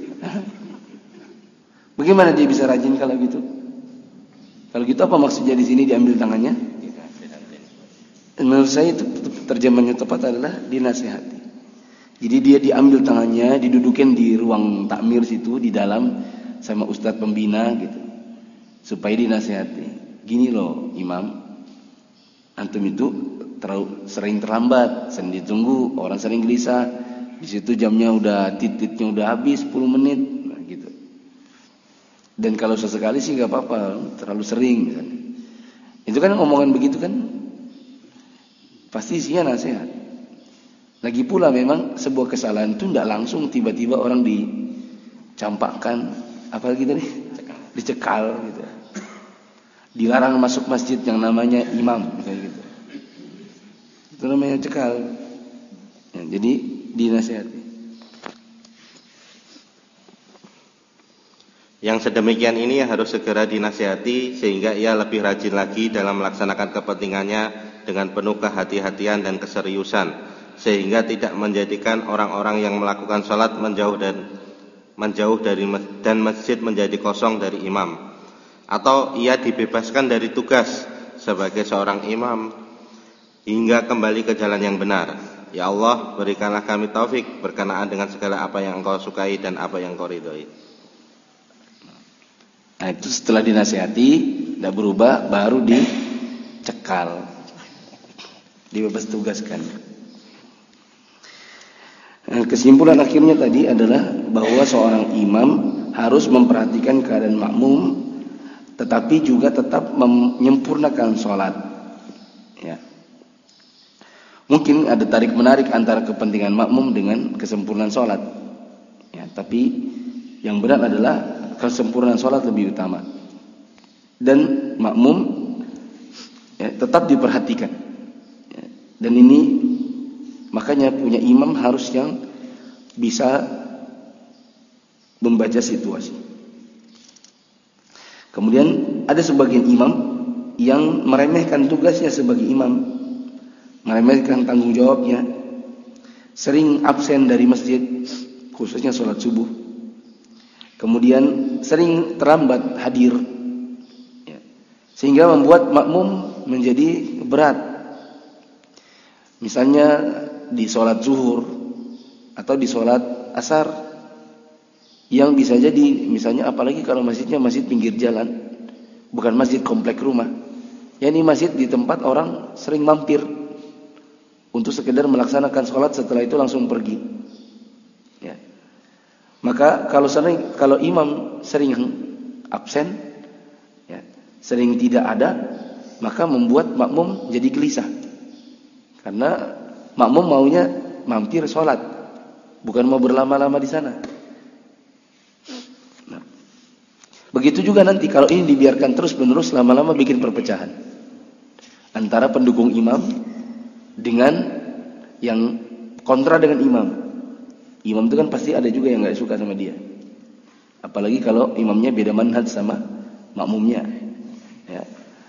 Bagaimana dia bisa rajin kalau gitu? Kalau gitu apa maksudnya di sini diambil tangannya? Menurut saya itu terjemahnya tepat adalah dinasihati. Jadi dia diambil tangannya, didudukin di ruang takmir situ di dalam sama ustadz pembina gitu, supaya dinasihati. Gini loh imam, antum itu terlalu sering terlambat, sering ditunggu, orang sering gelisah. Di situ jamnya udah tititnya udah habis sepuluh menit, nah, gitu. Dan kalau sesekali sih nggak apa-apa, terlalu sering. Misalnya. Itu kan omongan begitu kan, pasti isinya nasihat. Lagi pula memang sebuah kesalahan itu tidak langsung tiba-tiba orang dicampakkan, apalagi tadi dicekal, gitu. Dilarang masuk masjid yang namanya imam, kayak gitu. Itu namanya cekal. Ya, jadi dinasihati.
Yang sedemikian ini harus segera dinasihati sehingga ia lebih rajin lagi dalam melaksanakan kepentingannya dengan penuh kehati-hatian dan keseriusan, sehingga tidak menjadikan orang-orang yang melakukan sholat menjauh dan menjauh dari dan masjid menjadi kosong dari imam, atau ia dibebaskan dari tugas sebagai seorang imam hingga kembali ke jalan yang benar. Ya Allah, berikanlah kami taufik berkenaan dengan segala apa yang Engkau sukai dan apa yang Engkau ridhoi.
Nah itu setelah dinasihati, tidak berubah, baru dicekal, dibebas tugaskan. Nah, kesimpulan akhirnya tadi adalah bahwa seorang imam harus memperhatikan keadaan makmum tetapi juga tetap menyempurnakan sholat. Ya. Mungkin ada tarik menarik antara kepentingan makmum dengan kesempurnaan sholat. Ya, tapi yang benar adalah kesempurnaan sholat lebih utama. Dan makmum ya, tetap diperhatikan. Ya, dan ini makanya punya imam harus yang bisa membaca situasi. Kemudian ada sebagian imam yang meremehkan tugasnya sebagai imam, meremehkan tanggung jawabnya, sering absen dari masjid, khususnya sholat subuh. Kemudian sering terlambat hadir, ya, sehingga membuat makmum menjadi berat. Misalnya di sholat zuhur atau di sholat asar, yang bisa jadi misalnya apalagi kalau masjidnya masjid pinggir jalan, bukan masjid komplek rumah. Ya, ini masjid di tempat orang sering mampir untuk sekedar melaksanakan sholat, setelah itu langsung pergi. Ya. Maka kalau sering, kalau imam sering absen, ya, sering tidak ada, maka membuat makmum jadi gelisah. Karena makmum maunya mampir sholat, bukan mau berlama-lama di sana. Nah, begitu juga nanti kalau ini dibiarkan terus-menerus, lama-lama bikin perpecahan antara pendukung imam dengan yang kontra dengan imam. Imam itu kan pasti ada juga yang nggak suka sama dia, apalagi kalau imamnya beda manhaj sama makmumnya. Ya.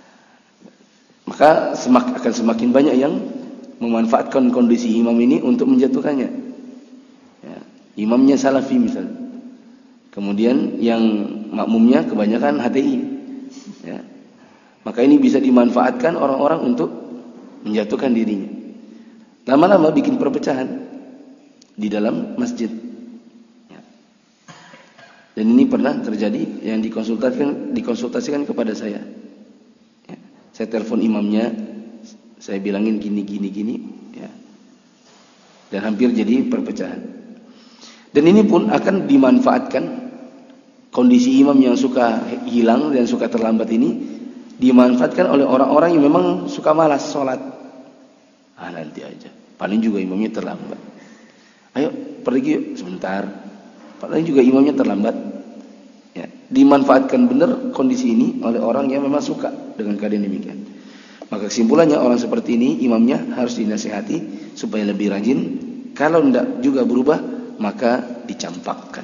Maka semak, akan semakin banyak yang memanfaatkan kondisi imam ini untuk menjatuhkannya. Ya. Imamnya Salafi misalnya, kemudian yang makmumnya kebanyakan H T I. Ya. Maka ini bisa dimanfaatkan orang-orang untuk menjatuhkan dirinya. Lama-lama bikin perpecahan di dalam masjid. Ya. Dan ini pernah terjadi yang dikonsultasikan dikonsultasikan kepada saya. Ya. Saya telepon imamnya, saya bilangin gini gini gini, ya. Dan hampir jadi perpecahan. Dan ini pun akan dimanfaatkan, kondisi imam yang suka hilang dan suka terlambat ini dimanfaatkan oleh orang-orang yang memang suka malas sholat. Ah, nanti aja, paling juga imamnya terlambat. Ayo pergi yuk sebentar, paling juga imamnya terlambat. Ya, dimanfaatkan benar kondisi ini oleh orang yang memang suka dengan keadaan demikian. Maka kesimpulannya orang seperti ini imamnya harus dinasihati supaya lebih rajin. Kalau tidak juga berubah, maka dicampakkan.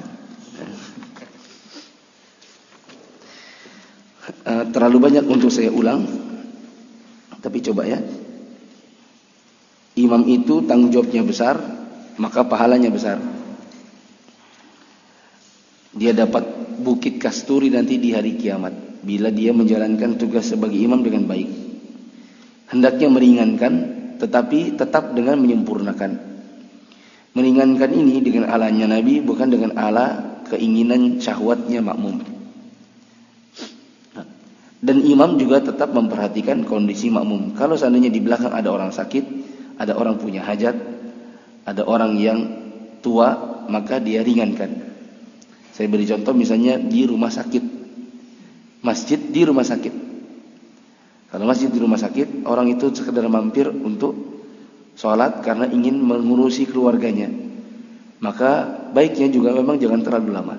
Uh, terlalu banyak untuk saya ulang, tapi coba ya. Imam itu tanggung jawabnya besar, maka pahalanya besar. Dia dapat bukit kasturi nanti di hari kiamat bila dia menjalankan tugas sebagai imam dengan baik. Hendaknya meringankan, tetapi tetap dengan menyempurnakan. Meringankan ini dengan alanya Nabi, bukan dengan ala keinginan syahwatnya makmum. Dan imam juga tetap memperhatikan kondisi makmum. Kalau seandainya di belakang ada orang sakit, ada orang punya hajat, ada orang yang tua, maka dia ringankan. Saya beri contoh misalnya di rumah sakit, masjid di rumah sakit. Kalau masjid di rumah sakit, orang itu sekedar mampir untuk sholat karena ingin mengurusi keluarganya, maka baiknya juga memang jangan terlalu lama.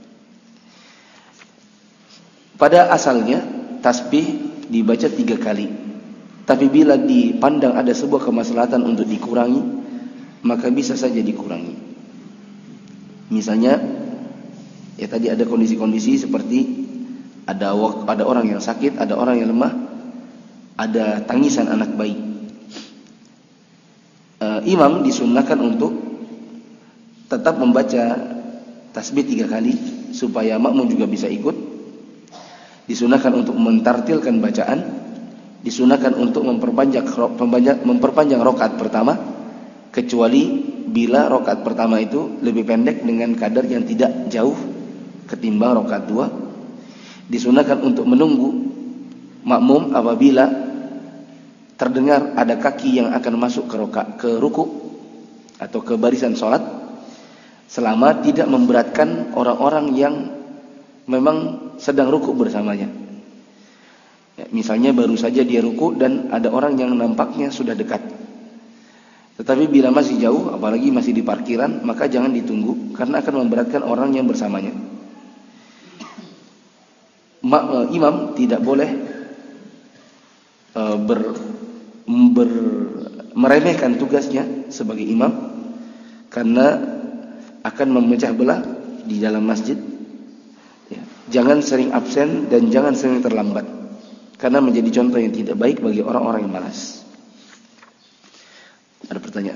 Pada asalnya tasbih dibaca tiga kali, tapi bila dipandang ada sebuah kemaslahatan untuk dikurangi, maka bisa saja dikurangi. Misalnya, ya tadi ada kondisi-kondisi seperti ada ada orang yang sakit, ada orang yang lemah, ada tangisan anak bayi. E, imam disunnahkan untuk tetap membaca tasbih tiga kali supaya makmum juga bisa ikut. Disunahkan untuk mentartilkan bacaan, disunahkan untuk memperpanjang memperpanjang rakaat pertama, kecuali bila rakaat pertama itu lebih pendek dengan kadar yang tidak jauh ketimbang rakaat dua. Disunahkan untuk menunggu makmum apabila terdengar ada kaki yang akan masuk ke roka, ke ruku atau ke barisan sholat, selama tidak memberatkan orang-orang yang memang sedang ruku bersamanya. Ya, misalnya baru saja dia ruku dan ada orang yang nampaknya sudah dekat. Tetapi bila masih jauh, apalagi masih di parkiran, maka jangan ditunggu karena akan memberatkan orang yang bersamanya. Ma, e, imam tidak boleh e, ber, ber, meremehkan tugasnya sebagai imam karena akan memecah belah di dalam masjid. Ya, jangan sering absen dan jangan sering terlambat. Karena menjadi contoh yang tidak baik bagi orang-orang yang malas. Ada pertanyaan?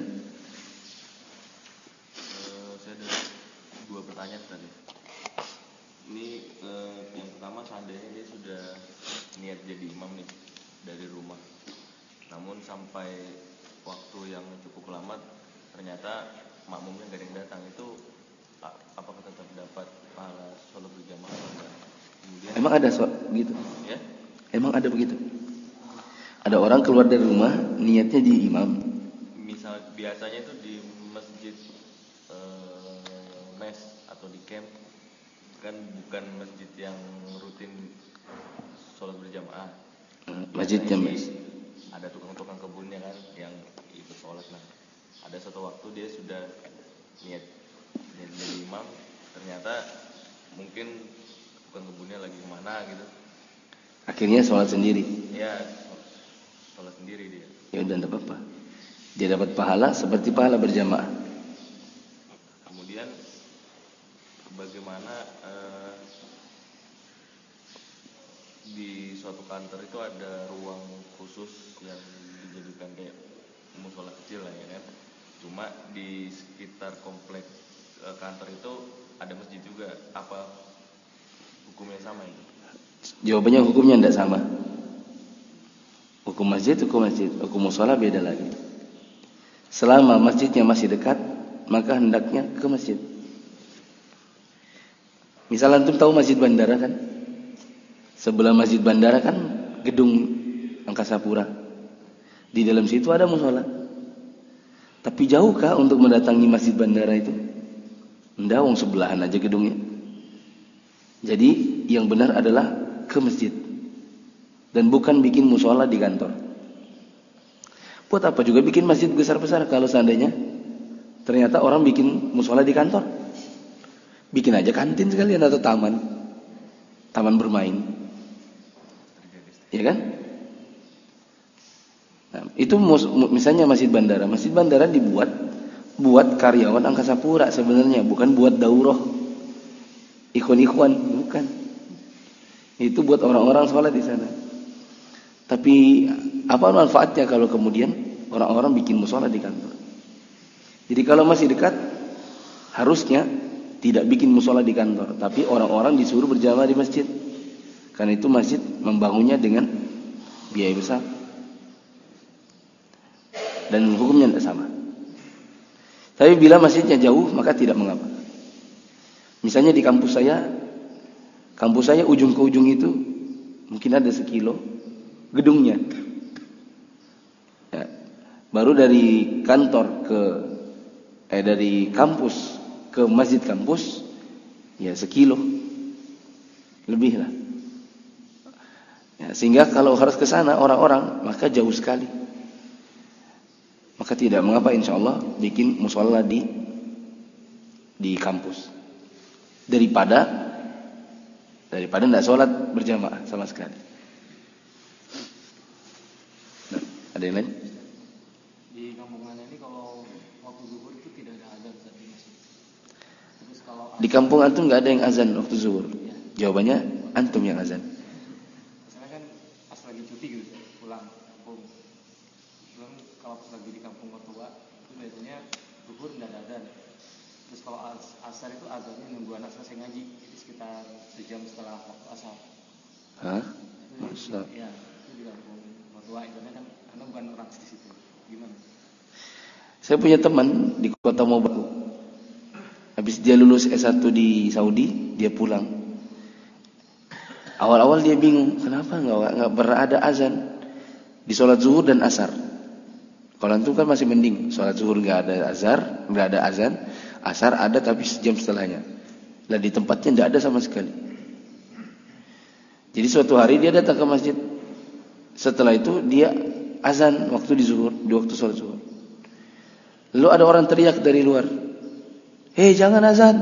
Uh, saya ada dua pertanyaan tadi. Ini uh, yang pertama, seandainya dia sudah niat jadi imam nih dari rumah, namun sampai waktu yang cukup lama ternyata makmumnya gak ada yang datang, itu apakah tetap dapat pahala sholat berjamaah atau enggak? Kemudian,
emang ada so gitu?
Ya?
Emang ada begitu? Ada orang keluar dari rumah niatnya di imam.
Misal biasanya itu di masjid uh, mes atau di camp, kan bukan masjid yang rutin sholat berjamaah.
Masjid yang mes.
Ada tukang-tukang kebunnya kan yang ikut sholat. Nah, ada satu waktu dia sudah niat niat jadi imam, ternyata mungkin tukang kebunnya lagi kemana gitu.
Akhirnya sholat sendiri.
Ya, sholat sendiri dia.
Ya udah, tidak apa-apa. Dia dapat pahala seperti pahala berjamaah.
Kemudian bagaimana uh, di suatu kantor itu ada ruang khusus yang dijadikan kayak musola kecil lah ya kan. Cuma di sekitar komplek uh, kantor itu ada masjid juga. Apa hukumnya sama ini?
Jawabannya hukumnya tidak sama. Hukum masjid, hukum masjid. Hukum musola beda lagi. Selama masjidnya masih dekat, maka hendaknya ke masjid. Misal antum tahu masjid bandara kan? Sebelah masjid bandara kan gedung Angkasa Pura. Di dalam situ ada musola. Tapi jauhkah untuk mendatangi masjid bandara itu? Ndak, wong sebelahan aja gedungnya. Jadi yang benar adalah ke masjid dan bukan bikin musola di kantor. Buat apa juga bikin masjid besar-besar kalau seandainya ternyata orang bikin musola di kantor? Bikin aja kantin sekalian atau taman, taman bermain, ya kan? Nah, itu mus, misalnya masjid bandara, masjid bandara dibuat buat karyawan Angkasa Pura sebenarnya, bukan buat daurah ikhwan-ikhwan, bukan. Itu buat orang-orang sholat di sana. Tapi apa manfaatnya kalau kemudian orang-orang bikin musola di kantor? Jadi kalau masih dekat, harusnya tidak bikin musola di kantor, tapi orang-orang disuruh berjamaah di masjid. Karena itu masjid membangunnya dengan biaya besar. Dan hukumnya tidak sama. Tapi bila masjidnya jauh, maka tidak mengapa. Misalnya di kampus saya, kampus saya ujung ke ujung itu mungkin ada sekilo gedungnya. Ya, baru dari kantor ke eh dari kampus ke masjid kampus ya sekilo lebih lah. Ya, sehingga kalau harus ke sana orang-orang maka jauh sekali. Maka tidak mengapa insyaallah bikin mushola di di kampus. Daripada daripada tidak sholat berjamaah sama sekali. Nah, ada yang lain?
Di kampung mana ini kalau waktu zuhur itu tidak ada azan saat di masjid. Terus kalau
Di kampung antum nggak ada yang azan waktu zuhur.
Ya.
Jawabannya antum yang azan.
Misalnya kan pas lagi cuti gitu, pulang kampung. Pulang kalau pas lagi di kampung mertua itu biasanya zuhur tidak ada azan. Terus kalau asar itu azannya nunggu anak selesai ngaji, jadi sekitar sejam setelah waktu asar.
Hah?
Itu
Masa?
di- Ya, itu di kampung mertua. Itu kan karena bukan orang di situ. Gimana?
Saya punya teman di kota Mobagu. Habis dia lulus S satu di Saudi, dia pulang. Awal-awal dia bingung, kenapa nggak nggak pernah ada azan di sholat zuhur dan asar. Kalau antum kan masih mending, sholat zuhur nggak ada azar, nggak ada azan, asar ada tapi sejam setelahnya. Lah di tempatnya nggak ada sama sekali. Jadi suatu hari dia datang ke masjid, Setelah itu dia azan waktu di zuhur, di waktu sholat zuhur. Lalu ada orang teriak dari luar, "Hei, jangan azan."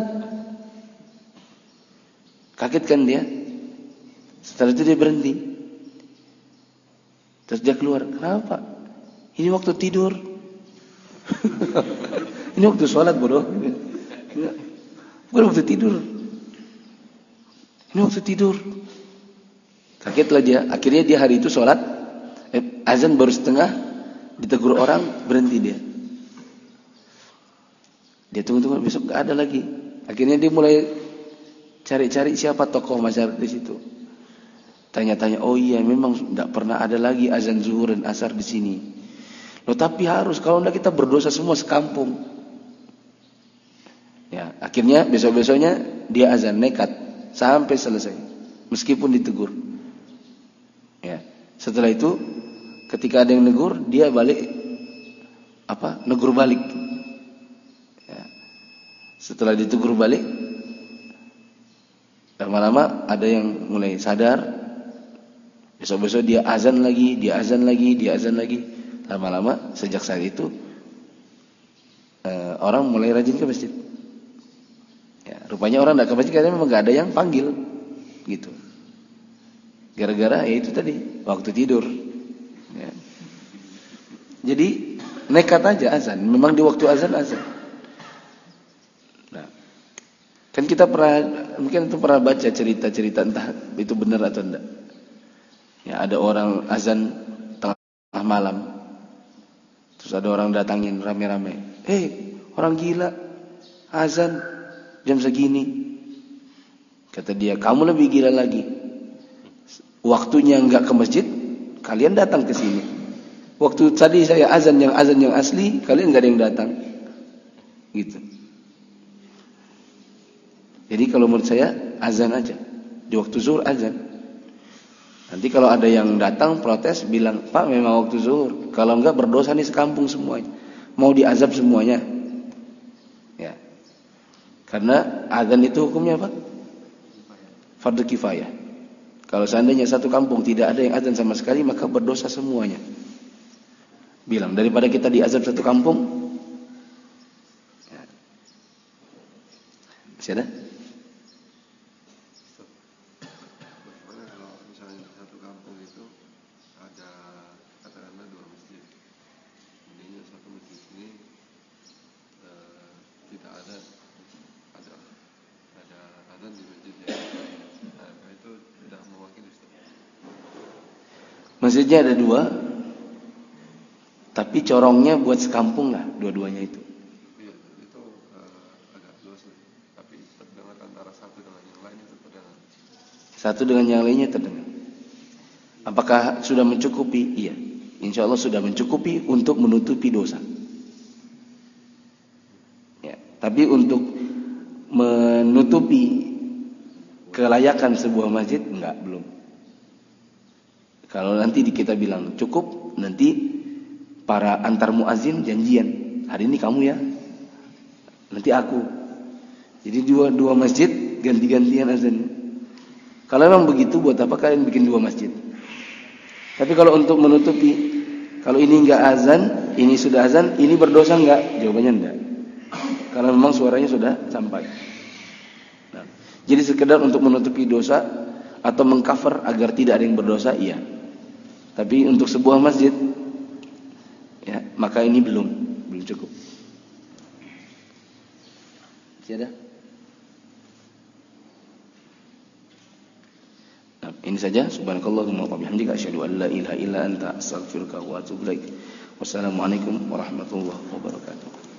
Kaget kan dia? Setelah itu dia berhenti. Terus dia keluar, "Kenapa? Ini waktu tidur." Ini waktu sholat, bodoh. Bukan waktu tidur. Ini waktu tidur. Kagetlah dia. Akhirnya dia hari itu sholat, eh, azan baru setengah, ditegur orang, berhenti dia. Dia tunggu-tunggu, besok gak ada lagi. Akhirnya dia mulai cari-cari siapa tokoh masyarakat di situ. Tanya-tanya, oh iya memang tidak pernah ada lagi azan zuhur dan asar di sini. Loh tapi harus, kalau enggak kita berdosa semua sekampung. Ya, akhirnya besok-besoknya dia azan nekat sampai selesai, meskipun ditegur. Ya, setelah itu ketika ada yang negur, dia balik apa? Negur balik. Ya. Setelah ditegur balik, lama-lama ada yang mulai sadar. Besok-besok dia azan lagi, dia azan lagi, dia azan lagi. Lama-lama sejak saat itu eh, orang mulai rajin ke masjid. Ya, rupanya orang tidak ke masjid karena memang gak ada yang panggil, gitu. Gara-gara ya itu tadi waktu tidur. Ya. Jadi nekat aja azan. Memang di waktu azan azan. Nah, kan kita pernah mungkin itu pernah baca cerita-cerita entah itu benar atau enggak. Ya, ada orang azan tengah malam. Terus ada orang datangin rame-rame. "Hei, orang gila. Azan jam segini." Kata dia, "Kamu lebih gila lagi. Waktunya enggak ke masjid, kalian datang ke sini. Waktu tadi saya azan yang azan yang asli, kalian enggak ada yang datang." Gitu. Jadi kalau menurut saya azan aja. Di waktu zuhur azan. Nanti kalau ada yang datang protes bilang, "Pak, memang waktu zuhur. Kalau enggak berdosa nih sekampung semuanya. Mau diazab semuanya." Ya. Karena azan itu hukumnya apa? Fardu kifayah. Kalau seandainya satu kampung tidak ada yang azan sama sekali, maka berdosa semuanya. Bilang, daripada kita diazab satu kampung. Ya. Masih ada? Masjidnya ada dua, tapi corongnya buat sekampung lah, dua-duanya itu.
Iya, itu uh, agak luas, tapi terdengar antara satu dengan yang lainnya terdengar.
Satu dengan yang lainnya terdengar. Apakah sudah mencukupi? Iya, insya Allah sudah mencukupi untuk menutupi dosa. Ya, tapi untuk menutupi kelayakan sebuah masjid enggak, belum. Kalau nanti kita bilang cukup, nanti para antar muazin janjian, hari ini kamu ya, nanti aku. Jadi dua dua masjid ganti-gantian azan. Kalau memang begitu, buat apa kalian bikin dua masjid? Tapi kalau untuk menutupi, kalau ini enggak azan, ini sudah azan, ini berdosa enggak? Jawabannya enggak. Karena memang suaranya sudah sampai. Nah, jadi sekedar untuk menutupi dosa atau mengcover agar tidak ada yang berdosa, iya. Tapi untuk sebuah masjid, ya, maka ini belum belum cukup. Masih ada? Nah, ini saja. Subhanakallahumma wa bihamdika asyhadu an la ilaha illa anta astaghfiruka wa atubu ilaik. Wassalamualaikum warahmatullahi wabarakatuh.